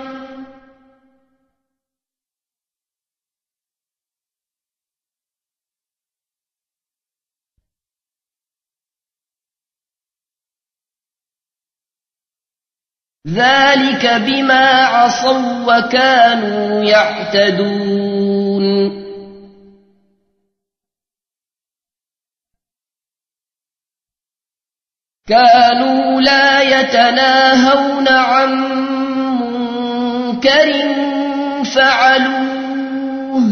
ذلك بما عصوا وكانوا يعتدون كانوا لا يتناهون عن منكر فعلوه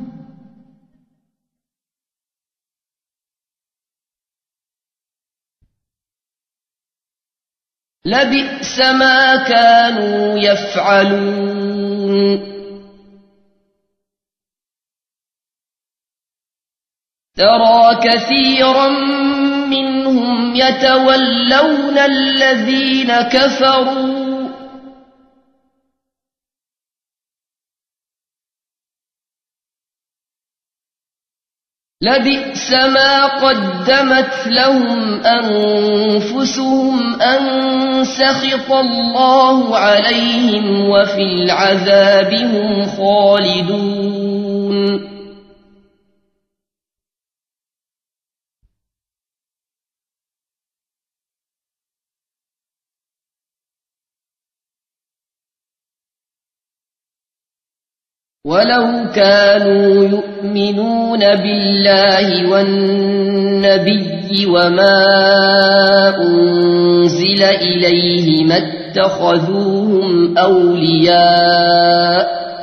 لبئس ما كانوا يفعلون ترى كثيرا منهم يتولون الذين كفروا لبئس ما قدمت لهم أنفسهم أن سخط الله عليهم وفي العذاب هم خالدون ولو كانوا يؤمنون بالله والنبي وما أنزل إليه ما اتخذوهم أولياء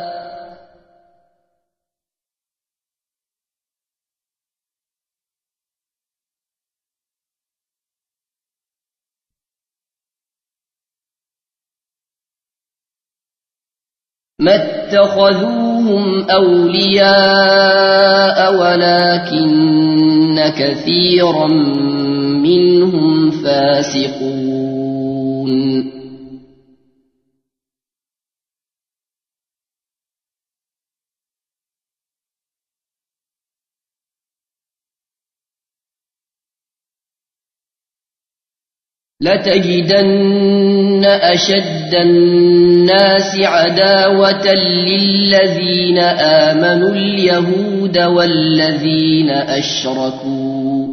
ولكن كثيرا منهم فاسقون لتجدن أشد الناس عداوة للذين آمنوا اليهود والذين أشركوا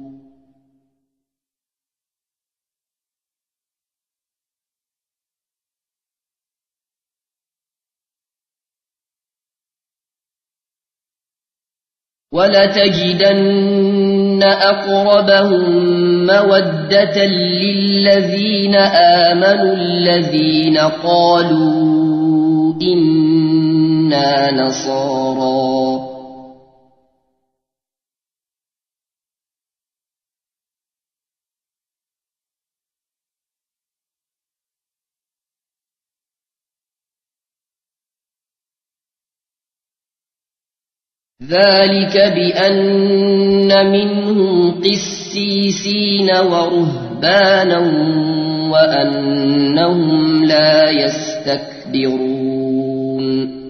ولتجدن أقربهم مودة للذين آمنوا الذين قالوا إنا نصارى ذلك بأن منهم قسيسين ورهبانا وأنهم لا يستكبرون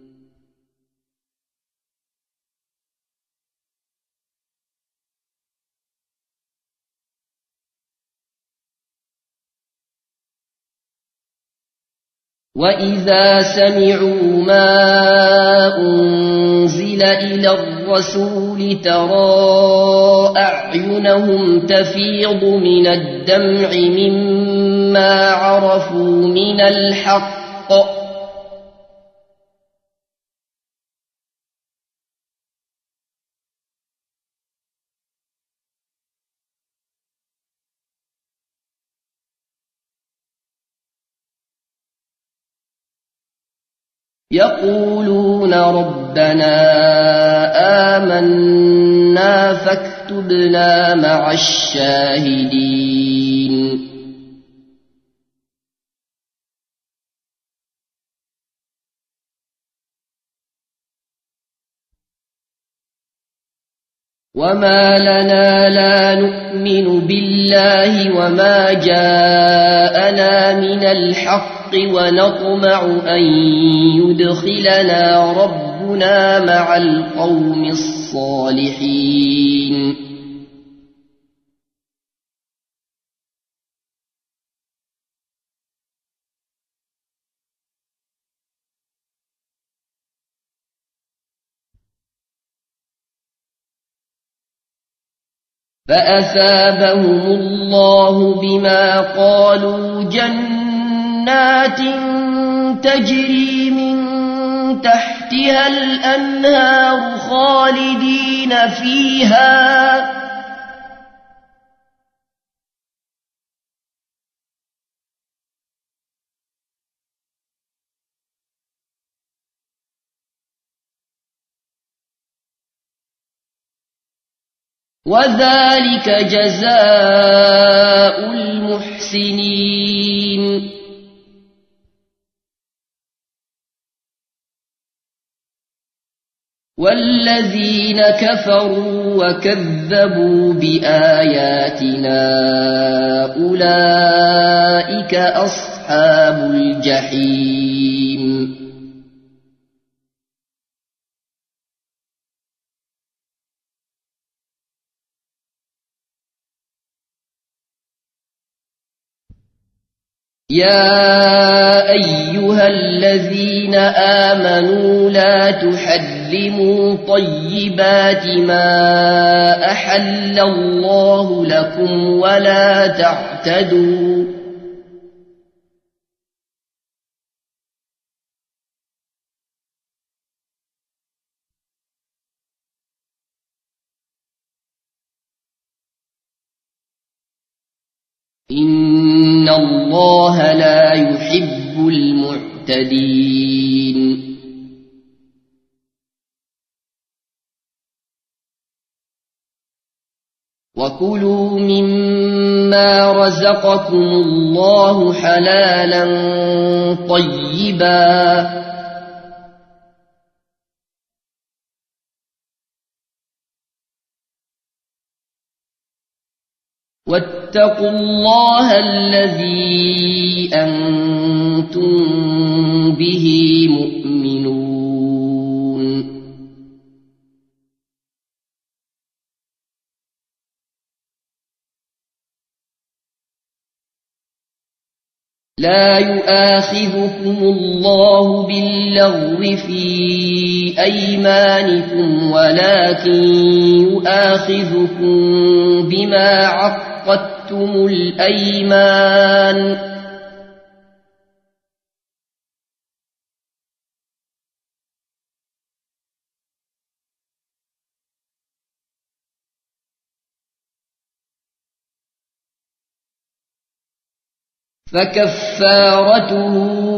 وإذا سمعوا ما أنزل إلى الرسول ترى أعينهم تفيض من الدمع مما عرفوا من الحق يقولون ربنا آمنا فاكتبنا مع الشاهدين وما لنا لا نؤمن بالله وما جاءنا من الحق ونطمع أن يدخلنا ربنا مع القوم الصالحين فأثابهم الله بما قالوا جنات تجري من تحتها الأنهار خالدين فيها وذلك جزاء المحسنين والذين كفروا وكذبوا بآياتنا أولئك أصحاب الجحيم يا أيها الذين آمنوا لا تحرموا طيبات ما أحل الله لكم ولا تعتدوا الله لا يحب المعتدين وكلوا مما رزقكم الله حلالا طيبا واتقوا الله الذي أنتم به مؤمنون لا يؤاخذكم الله باللغو في أيمانكم ولكن يؤاخذكم بما عقدتم الأيمان فكفارته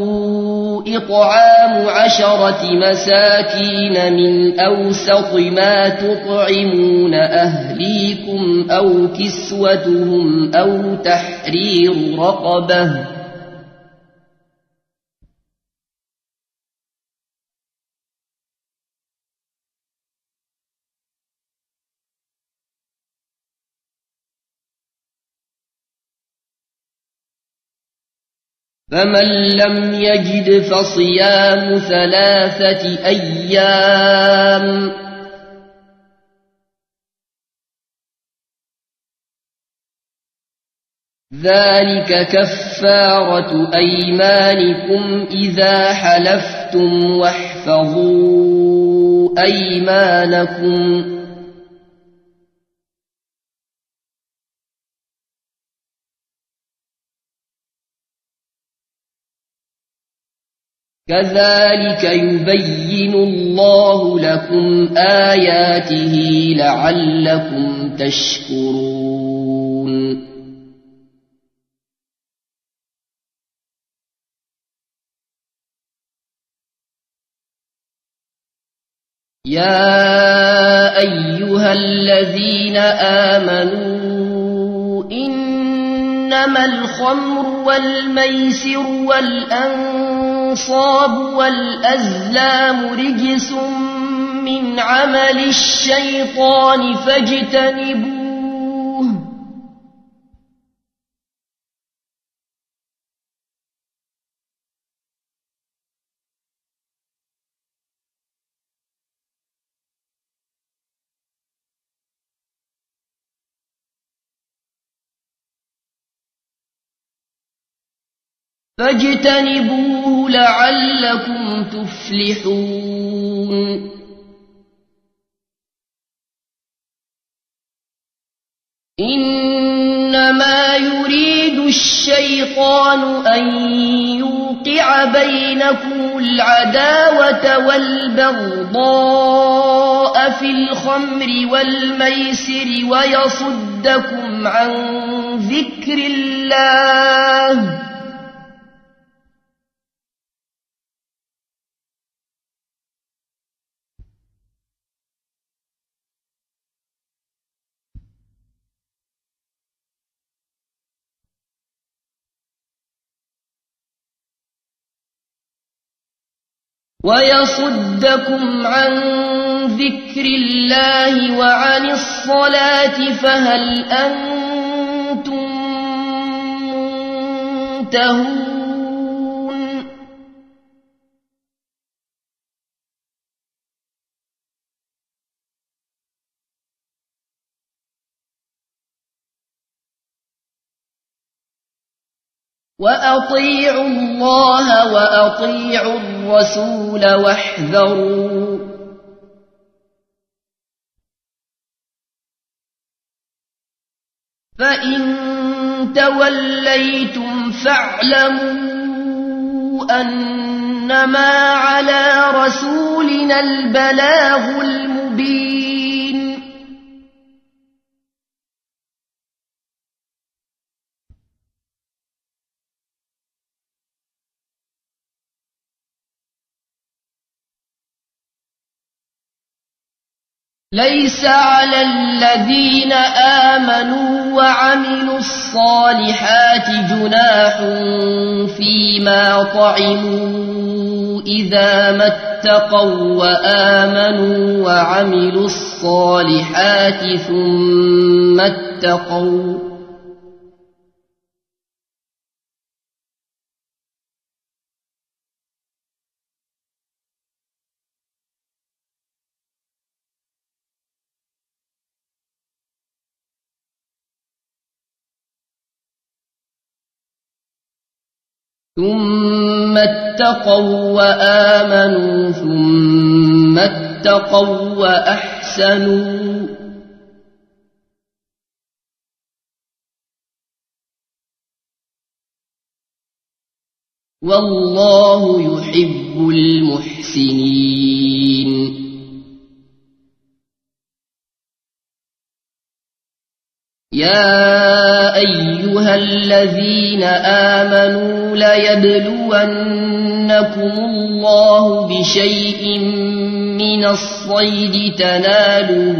إطعام 10 مساكين من أوسط ما تطعمون أهليكم أو كسوتهم أو تحرير رقبة فمن لم يجد فصيام 3 أيام ذلك كفارة أيمانكم إذا حلفتم واحفظوا أيمانكم كذلك يبين الله لكم آياته لعلكم تشكرون يا أيها الذين آمنوا إنما الخمر والميسر والأنصاب والأزلام رجس من عمل الشيطان فاجتنبوه لعلكم تفلحون إنما يريد الشيطان أن يوقع بينكم العداوة والبغضاء في الخمر والميسر ويصدكم عن ذكر الله وعن الصلاة فهل أنتم منتهون وأطيعوا الله وأطيعوا الرسول واحذروا فإن توليتم فاعلموا أنما على رسولنا البلاغ المبين ليس على الذين آمنوا وعملوا الصالحات جناح فيما طعموا إذا ما اتقوا وآمنوا وعملوا الصالحات ثم اتقوا وآمنوا ثم اتقوا وأحسنوا والله يحب المحسنين يا أيها الذين آمنوا ليبلونكم الله بشيء من الصيد تناله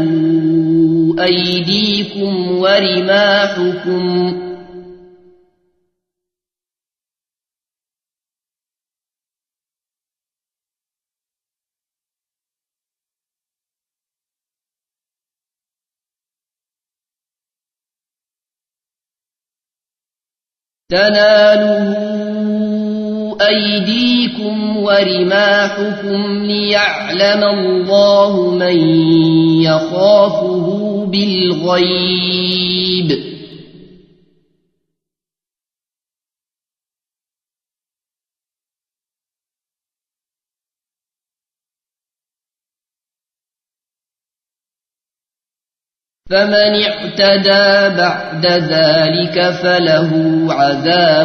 أيديكم ورماحكم ليعلم الله من يخافه بالغيب فمن اعتدى بعد ذلك فله عذاب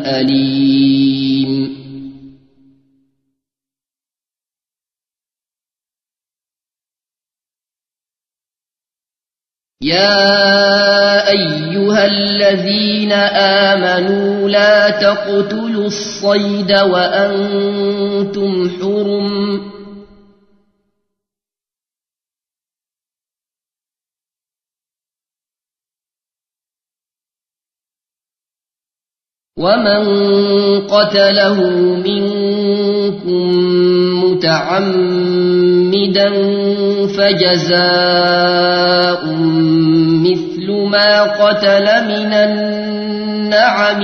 أليم يا أيها الذين آمنوا لا تقتلوا الصيد وأنتم حرم ومن قتله منكم متعمدا فجزاء مثل ما قتل من النعم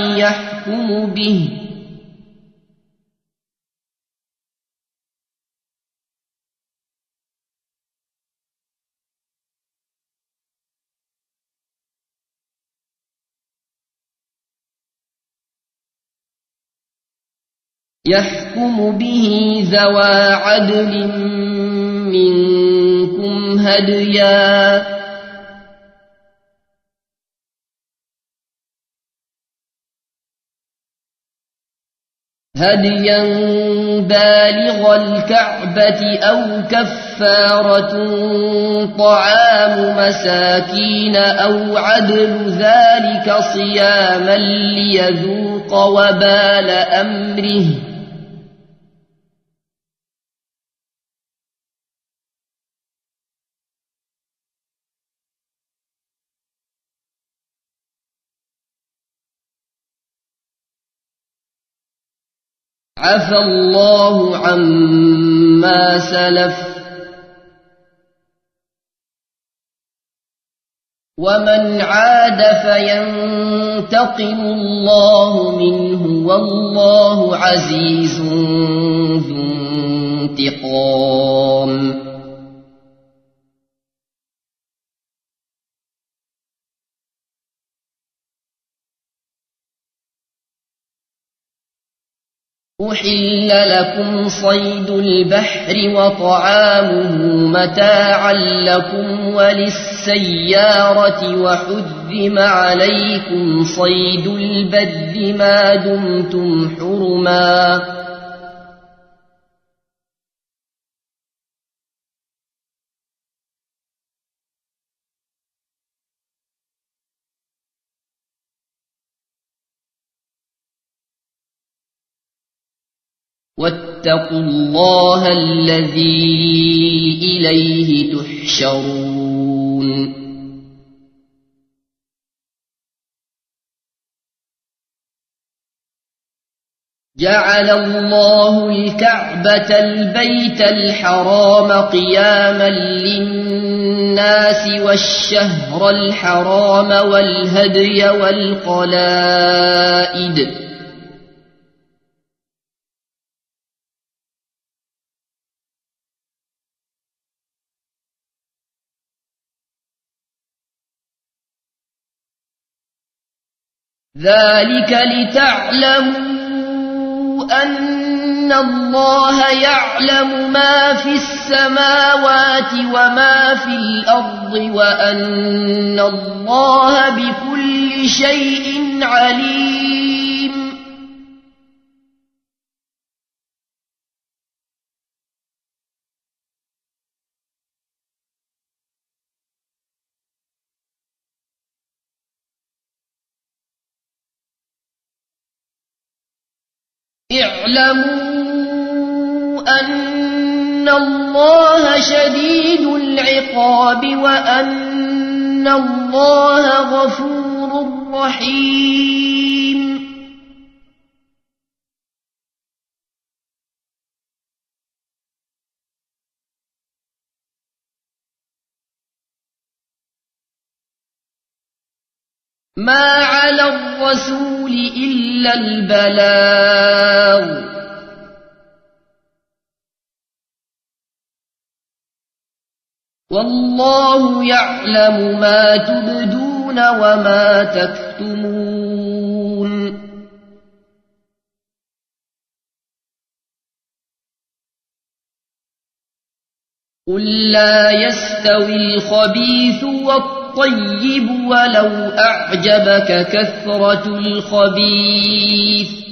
يحكم به ذوى عدل منكم هديا بالغ الكعبة أو كفارة طعام مساكين أو عدل ذلك صياما ليذوق وبال أمره عفى الله عما سلف ومن عاد فينتقم الله منه والله عزيز ذو انتقام أحل لكم صيد البحر وطعامه متاعا لكم وللسيارة وحرم عليكم صيد البر ما دمتم حرما واتقوا الله الذي إليه تحشرون جعل الله الكعبة البيت الحرام قياما للناس والشهر الحرام والهدي والقلائد ذلك لتعلموا أن الله يعلم ما في السماوات وما في الأرض وأن الله بكل شيء عليم اعلموا أن الله شديد العقاب وأن الله غفور رحيم ما على الرسول إلا البلاغ والله يعلم ما تبدون وما تكتمون قل لا يستوي الخبيث والطيب ولو أعجبك كثرة الخبيث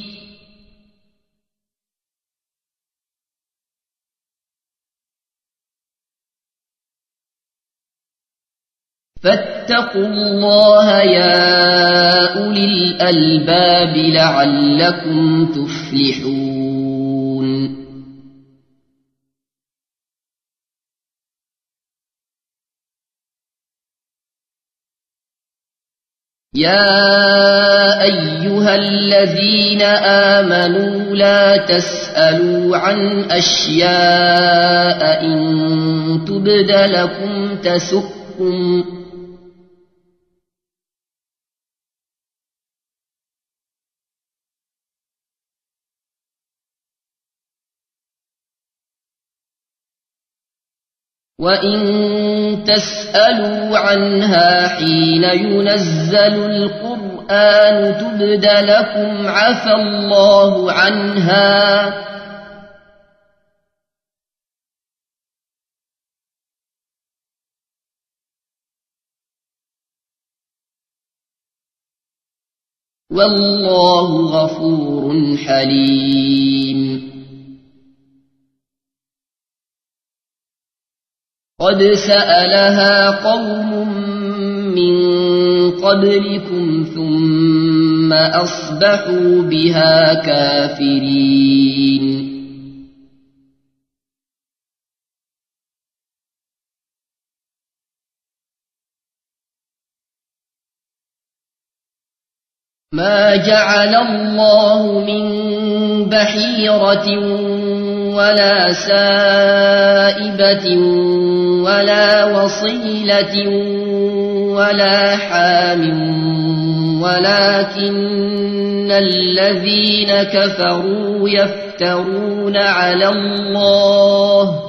فاتقوا الله يا أولي الألباب لعلكم تفلحون يا أيها الذين آمنوا لا تسألوا عن أشياء إن تبد لكم تسؤكم وإن تسألوا عنها حين ينزل القرآن تبد لكم عفى الله عنها والله غفور حليم قد سألها قوم من قبلكم ثم أصبحوا بها كافرين ما جعل الله من بحيرة ولا سائبة ولا وصيلة ولا حام ولكن الذين كفروا يفترون على الله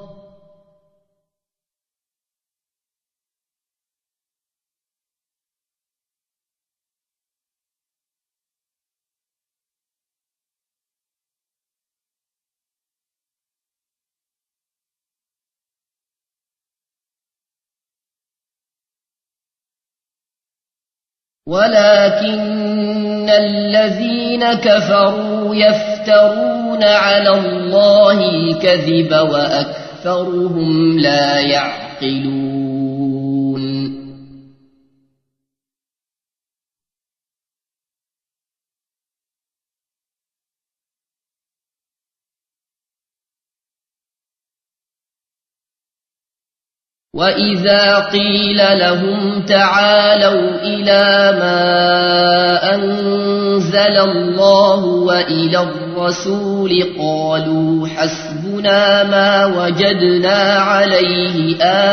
على الله الكذب وأكثرهم لا يعقلون وإذا قيل لهم تعالوا إلى ما أنزل الله وإلى الرسول قالوا حسبنا ما وجدنا عليه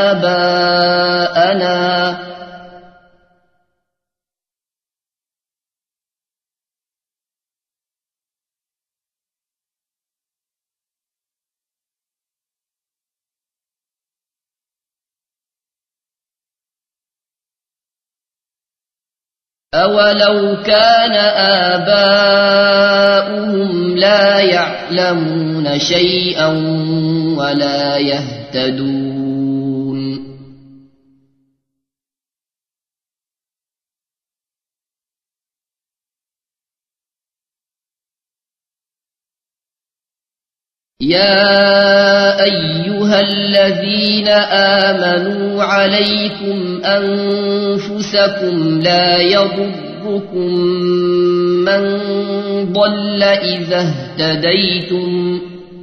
آباءنا أولو كان آباؤهم لا يعلمون شيئا ولا يهتدون يا أيها الذين آمنوا عليكم أنفسكم لا يضركم من ضل إذا اهتديتم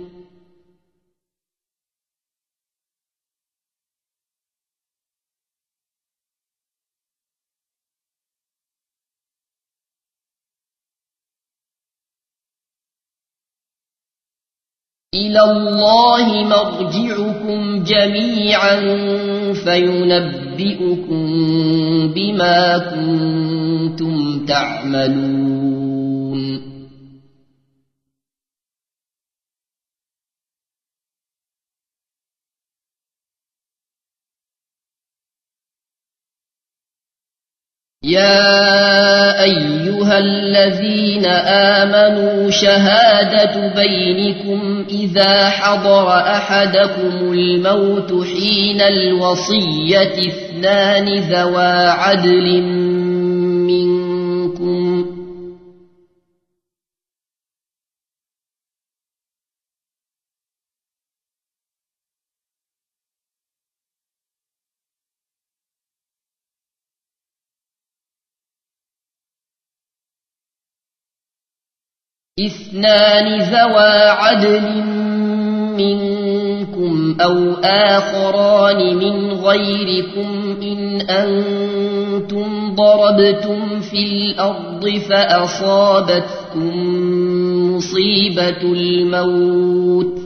إلى الله مرجعكم جميعا فينبئكم بما كنتم تعملون يا أيها الذين آمنوا شهادة بينكم إذا حضر أحدكم الموت حين الوصية اثنان ذوى عدل منكم أو آخران من غيركم إن أنتم ضربتم في الأرض فأصابتكم مصيبة الموت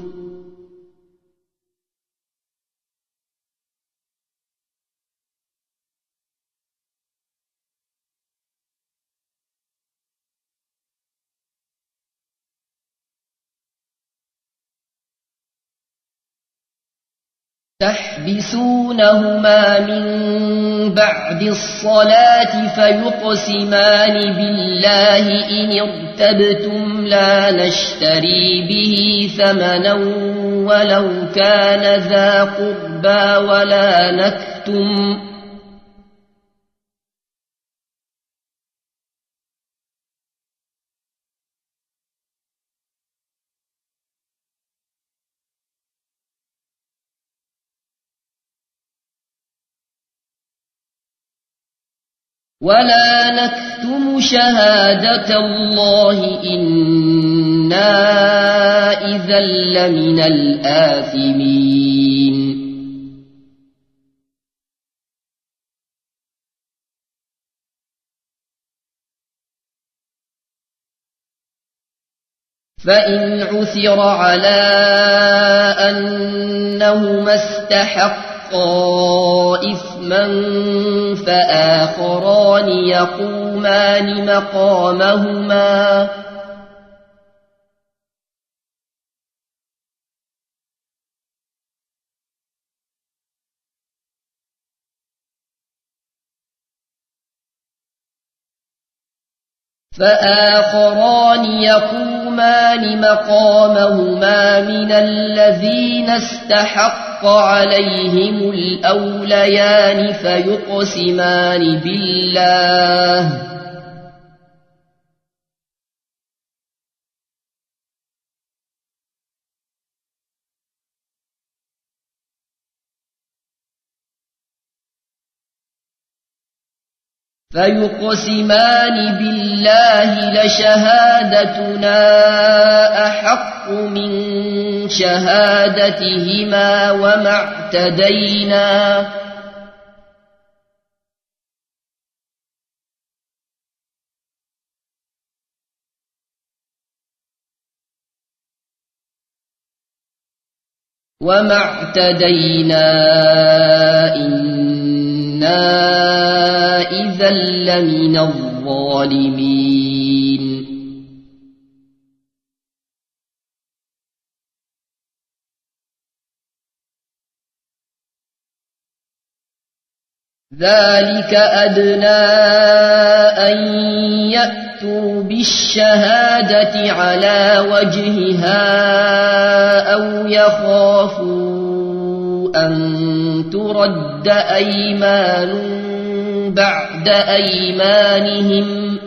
تحبسونهما من بعد الصلاة فيقسمان بالله إن ارتبتم لا نشتري به ثمنا ولو كان ذا قربى ولا نكتم شهادة الله إنا إذا لمن الآثمين فإن عثر على أنهما استحقا إثما فآخران يقومان مقامهما من الذين استحق عليهم الأوليان فيقسمان بالله لشهادتنا أحق من شهادتهما وما اعتدينا إنا إذا لمن الظالمين ذلك أدنى أن يأتوا بالشهادة على وجهها أو يخافوا أن ترد أيمان بعد أيمانهم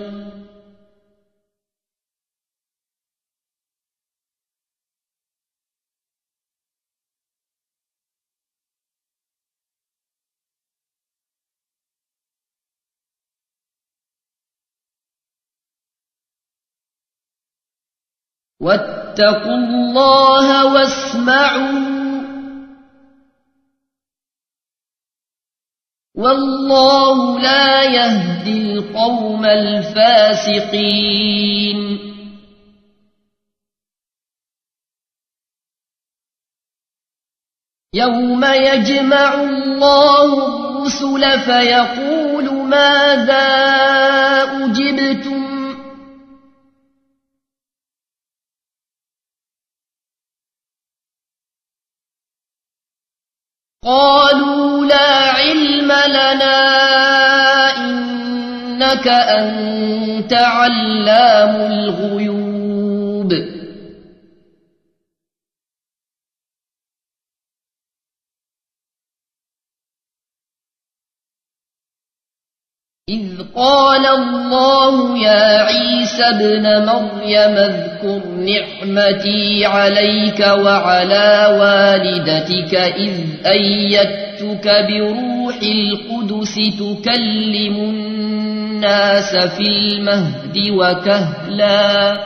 واتقوا الله واسمعوا والله لا يهدي القوم الفاسقين يوم يجمع الله الرسل فيقول ماذا أجبتم قالوا لا علم لنا إنك أنت علام الغيوب إذ قال الله يا عيسى ابن مريم اذكر نعمتي عليك وعلى والدتك إذ أيدتك بروح القدس تكلم الناس في المهد وكهلا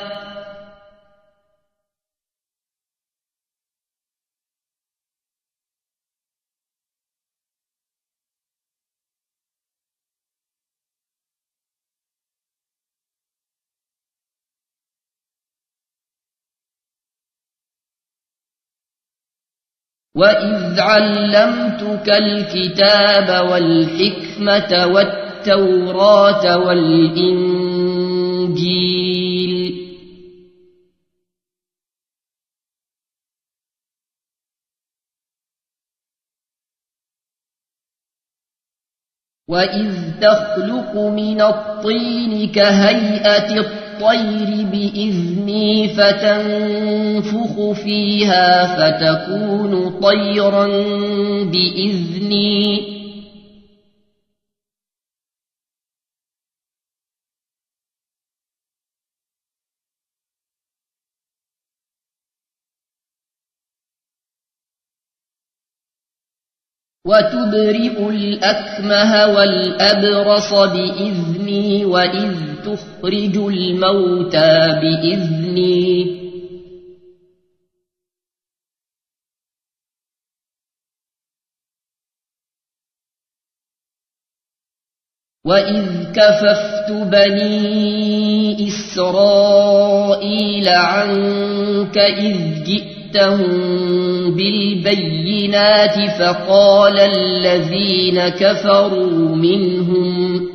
وإذ علمتك الكتاب والحكمة والتوراة والإنجيل وإذ تخلق من الطين كهيئة الطير بإذني فتنفخ فيها فتكون طيرا بإذني وتبرئ الأكمه والأبرص بإذني وإذ تخرج الموتى بإذني وإذ كففت بني إسرائيل عنك إذ جئتهم بالبينات فقال الذين كفروا منهم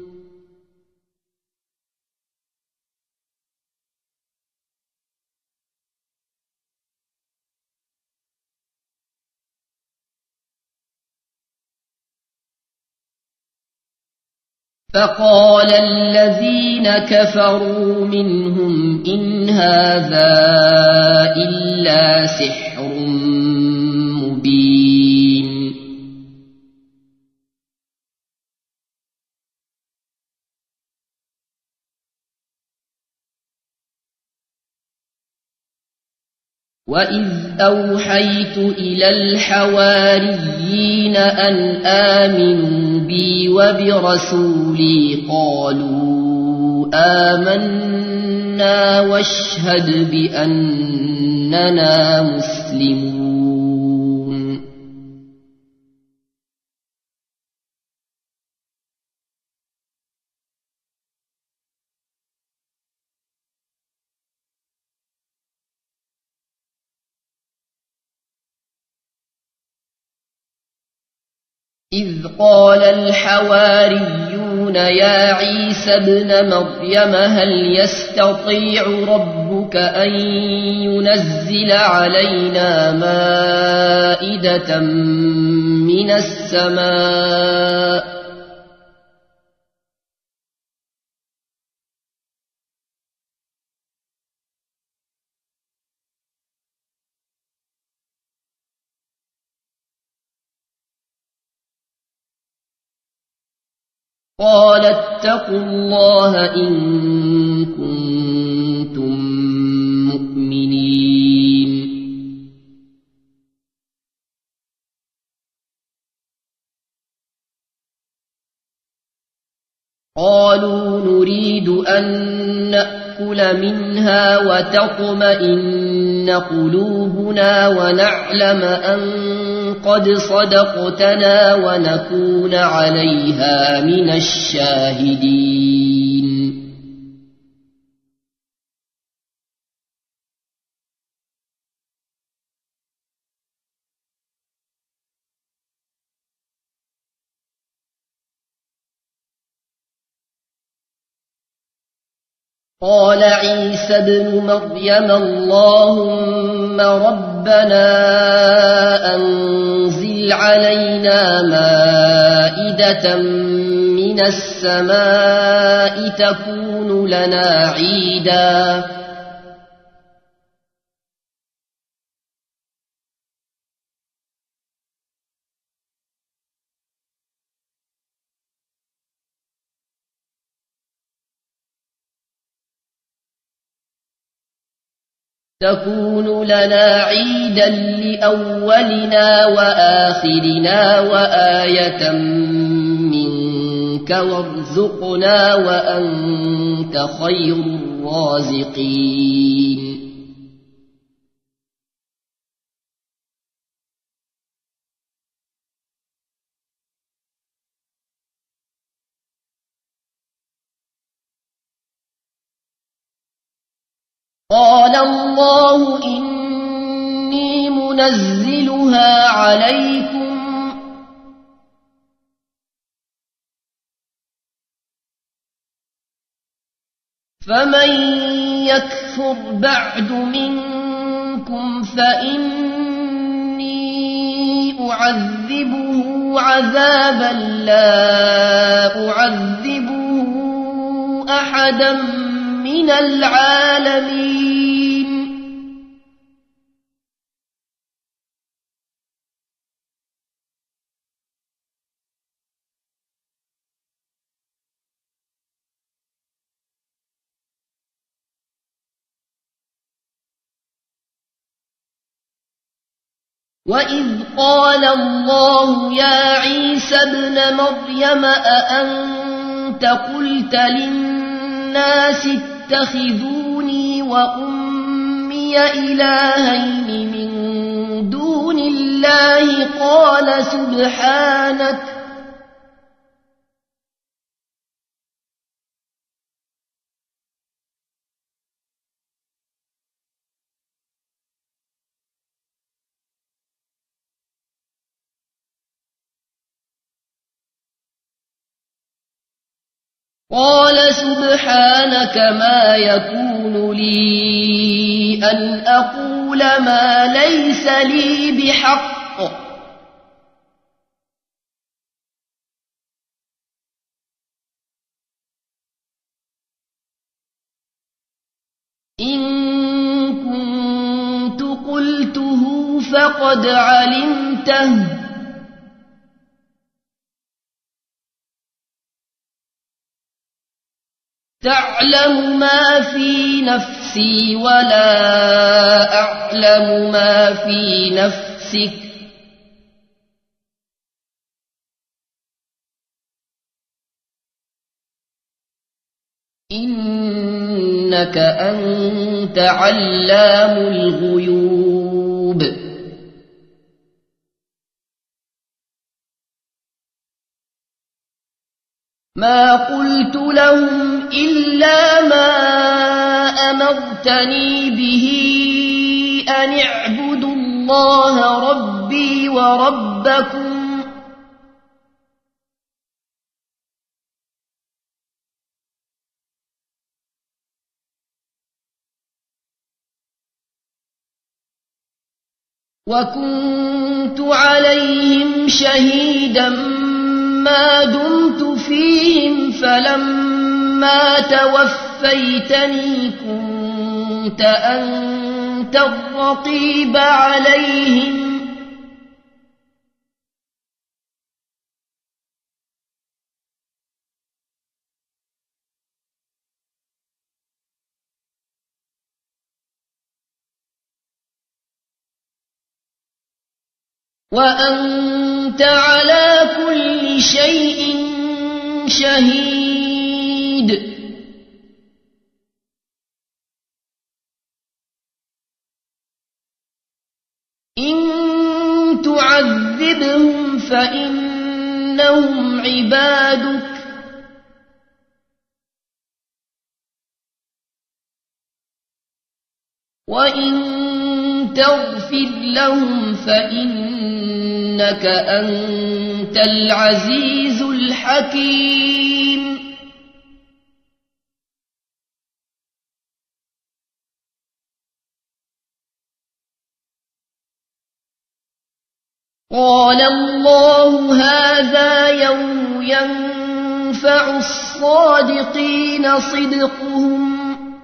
إن هذا إلا سحر مبين وإذ أوحيت إلى الحواريين أن آمنوا بي وبرسولي قالوا آمنا واشهد بأننا إننا مسلمون إذ قال الحواريون يا عيسى ابن مريم هل يستطيع ربك أن ينزل علينا مائدة من السماء قال اتقوا الله إن كنتم مؤمنين قالوا نريد أن نأكل منها وتطمئن قلوبنا ونعلم أن قد صدقتنا ونكون عليها من الشاهدين قال عيسى ابن مريم اللهم ربنا أنزل علينا مائدة من السماء تكون لنا عيدا لأولنا وآخرنا وآية منك وارزقنا وأنت خير الرازقين قال الله إني منزلها عليكم فمن يكفر بعد منكم فإني أعذبه عذابا لا أعذبه أحدا من العالمين وإذ قال الله يا عيسى ابن مريم أأنت قلت للناس اتخذوني وأمي إلهين من دون الله قال سبحانك ما يكون لي أن أقول ما ليس لي بحق إن كنت قلته فقد علمته تعلم ما في نفسي ولا أعلم ما في نفسك إنك أنت علام الغيوب ما قلت لهم إلا ما أمرتني به أن اعبدوا الله ربي وربكم وكنت عليهم شهيدا ما دمت فيهم فلما توفيتني كنت أنت الرقيب عليهم وأنت على كل شيء شهيد إن تعذبهم فإنهم عبادك وإن تغفر لهم فإنك أنت العزيز الحكيم قال الله هذا يوم ينفع الصادقين صدقهم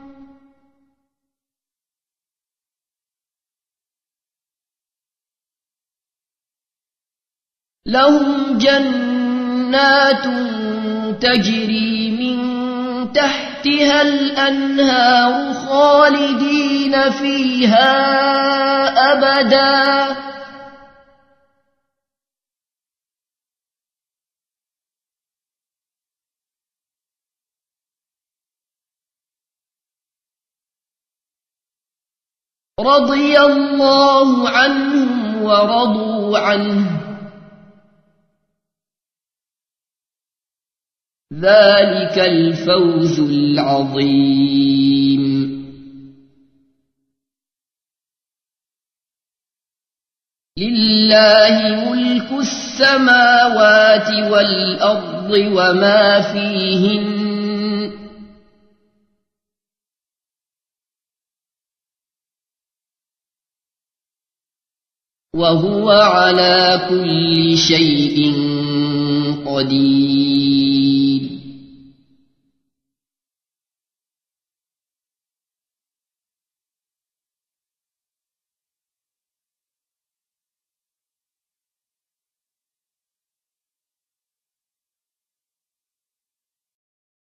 لهم جنات تجري من تحتها الأنهار خالدين فيها أبدا رضي الله عنهم ورضوا عنه ذلك الفوز العظيم لله ملك السماوات والأرض وما فيهن وهو على كل شيء قدير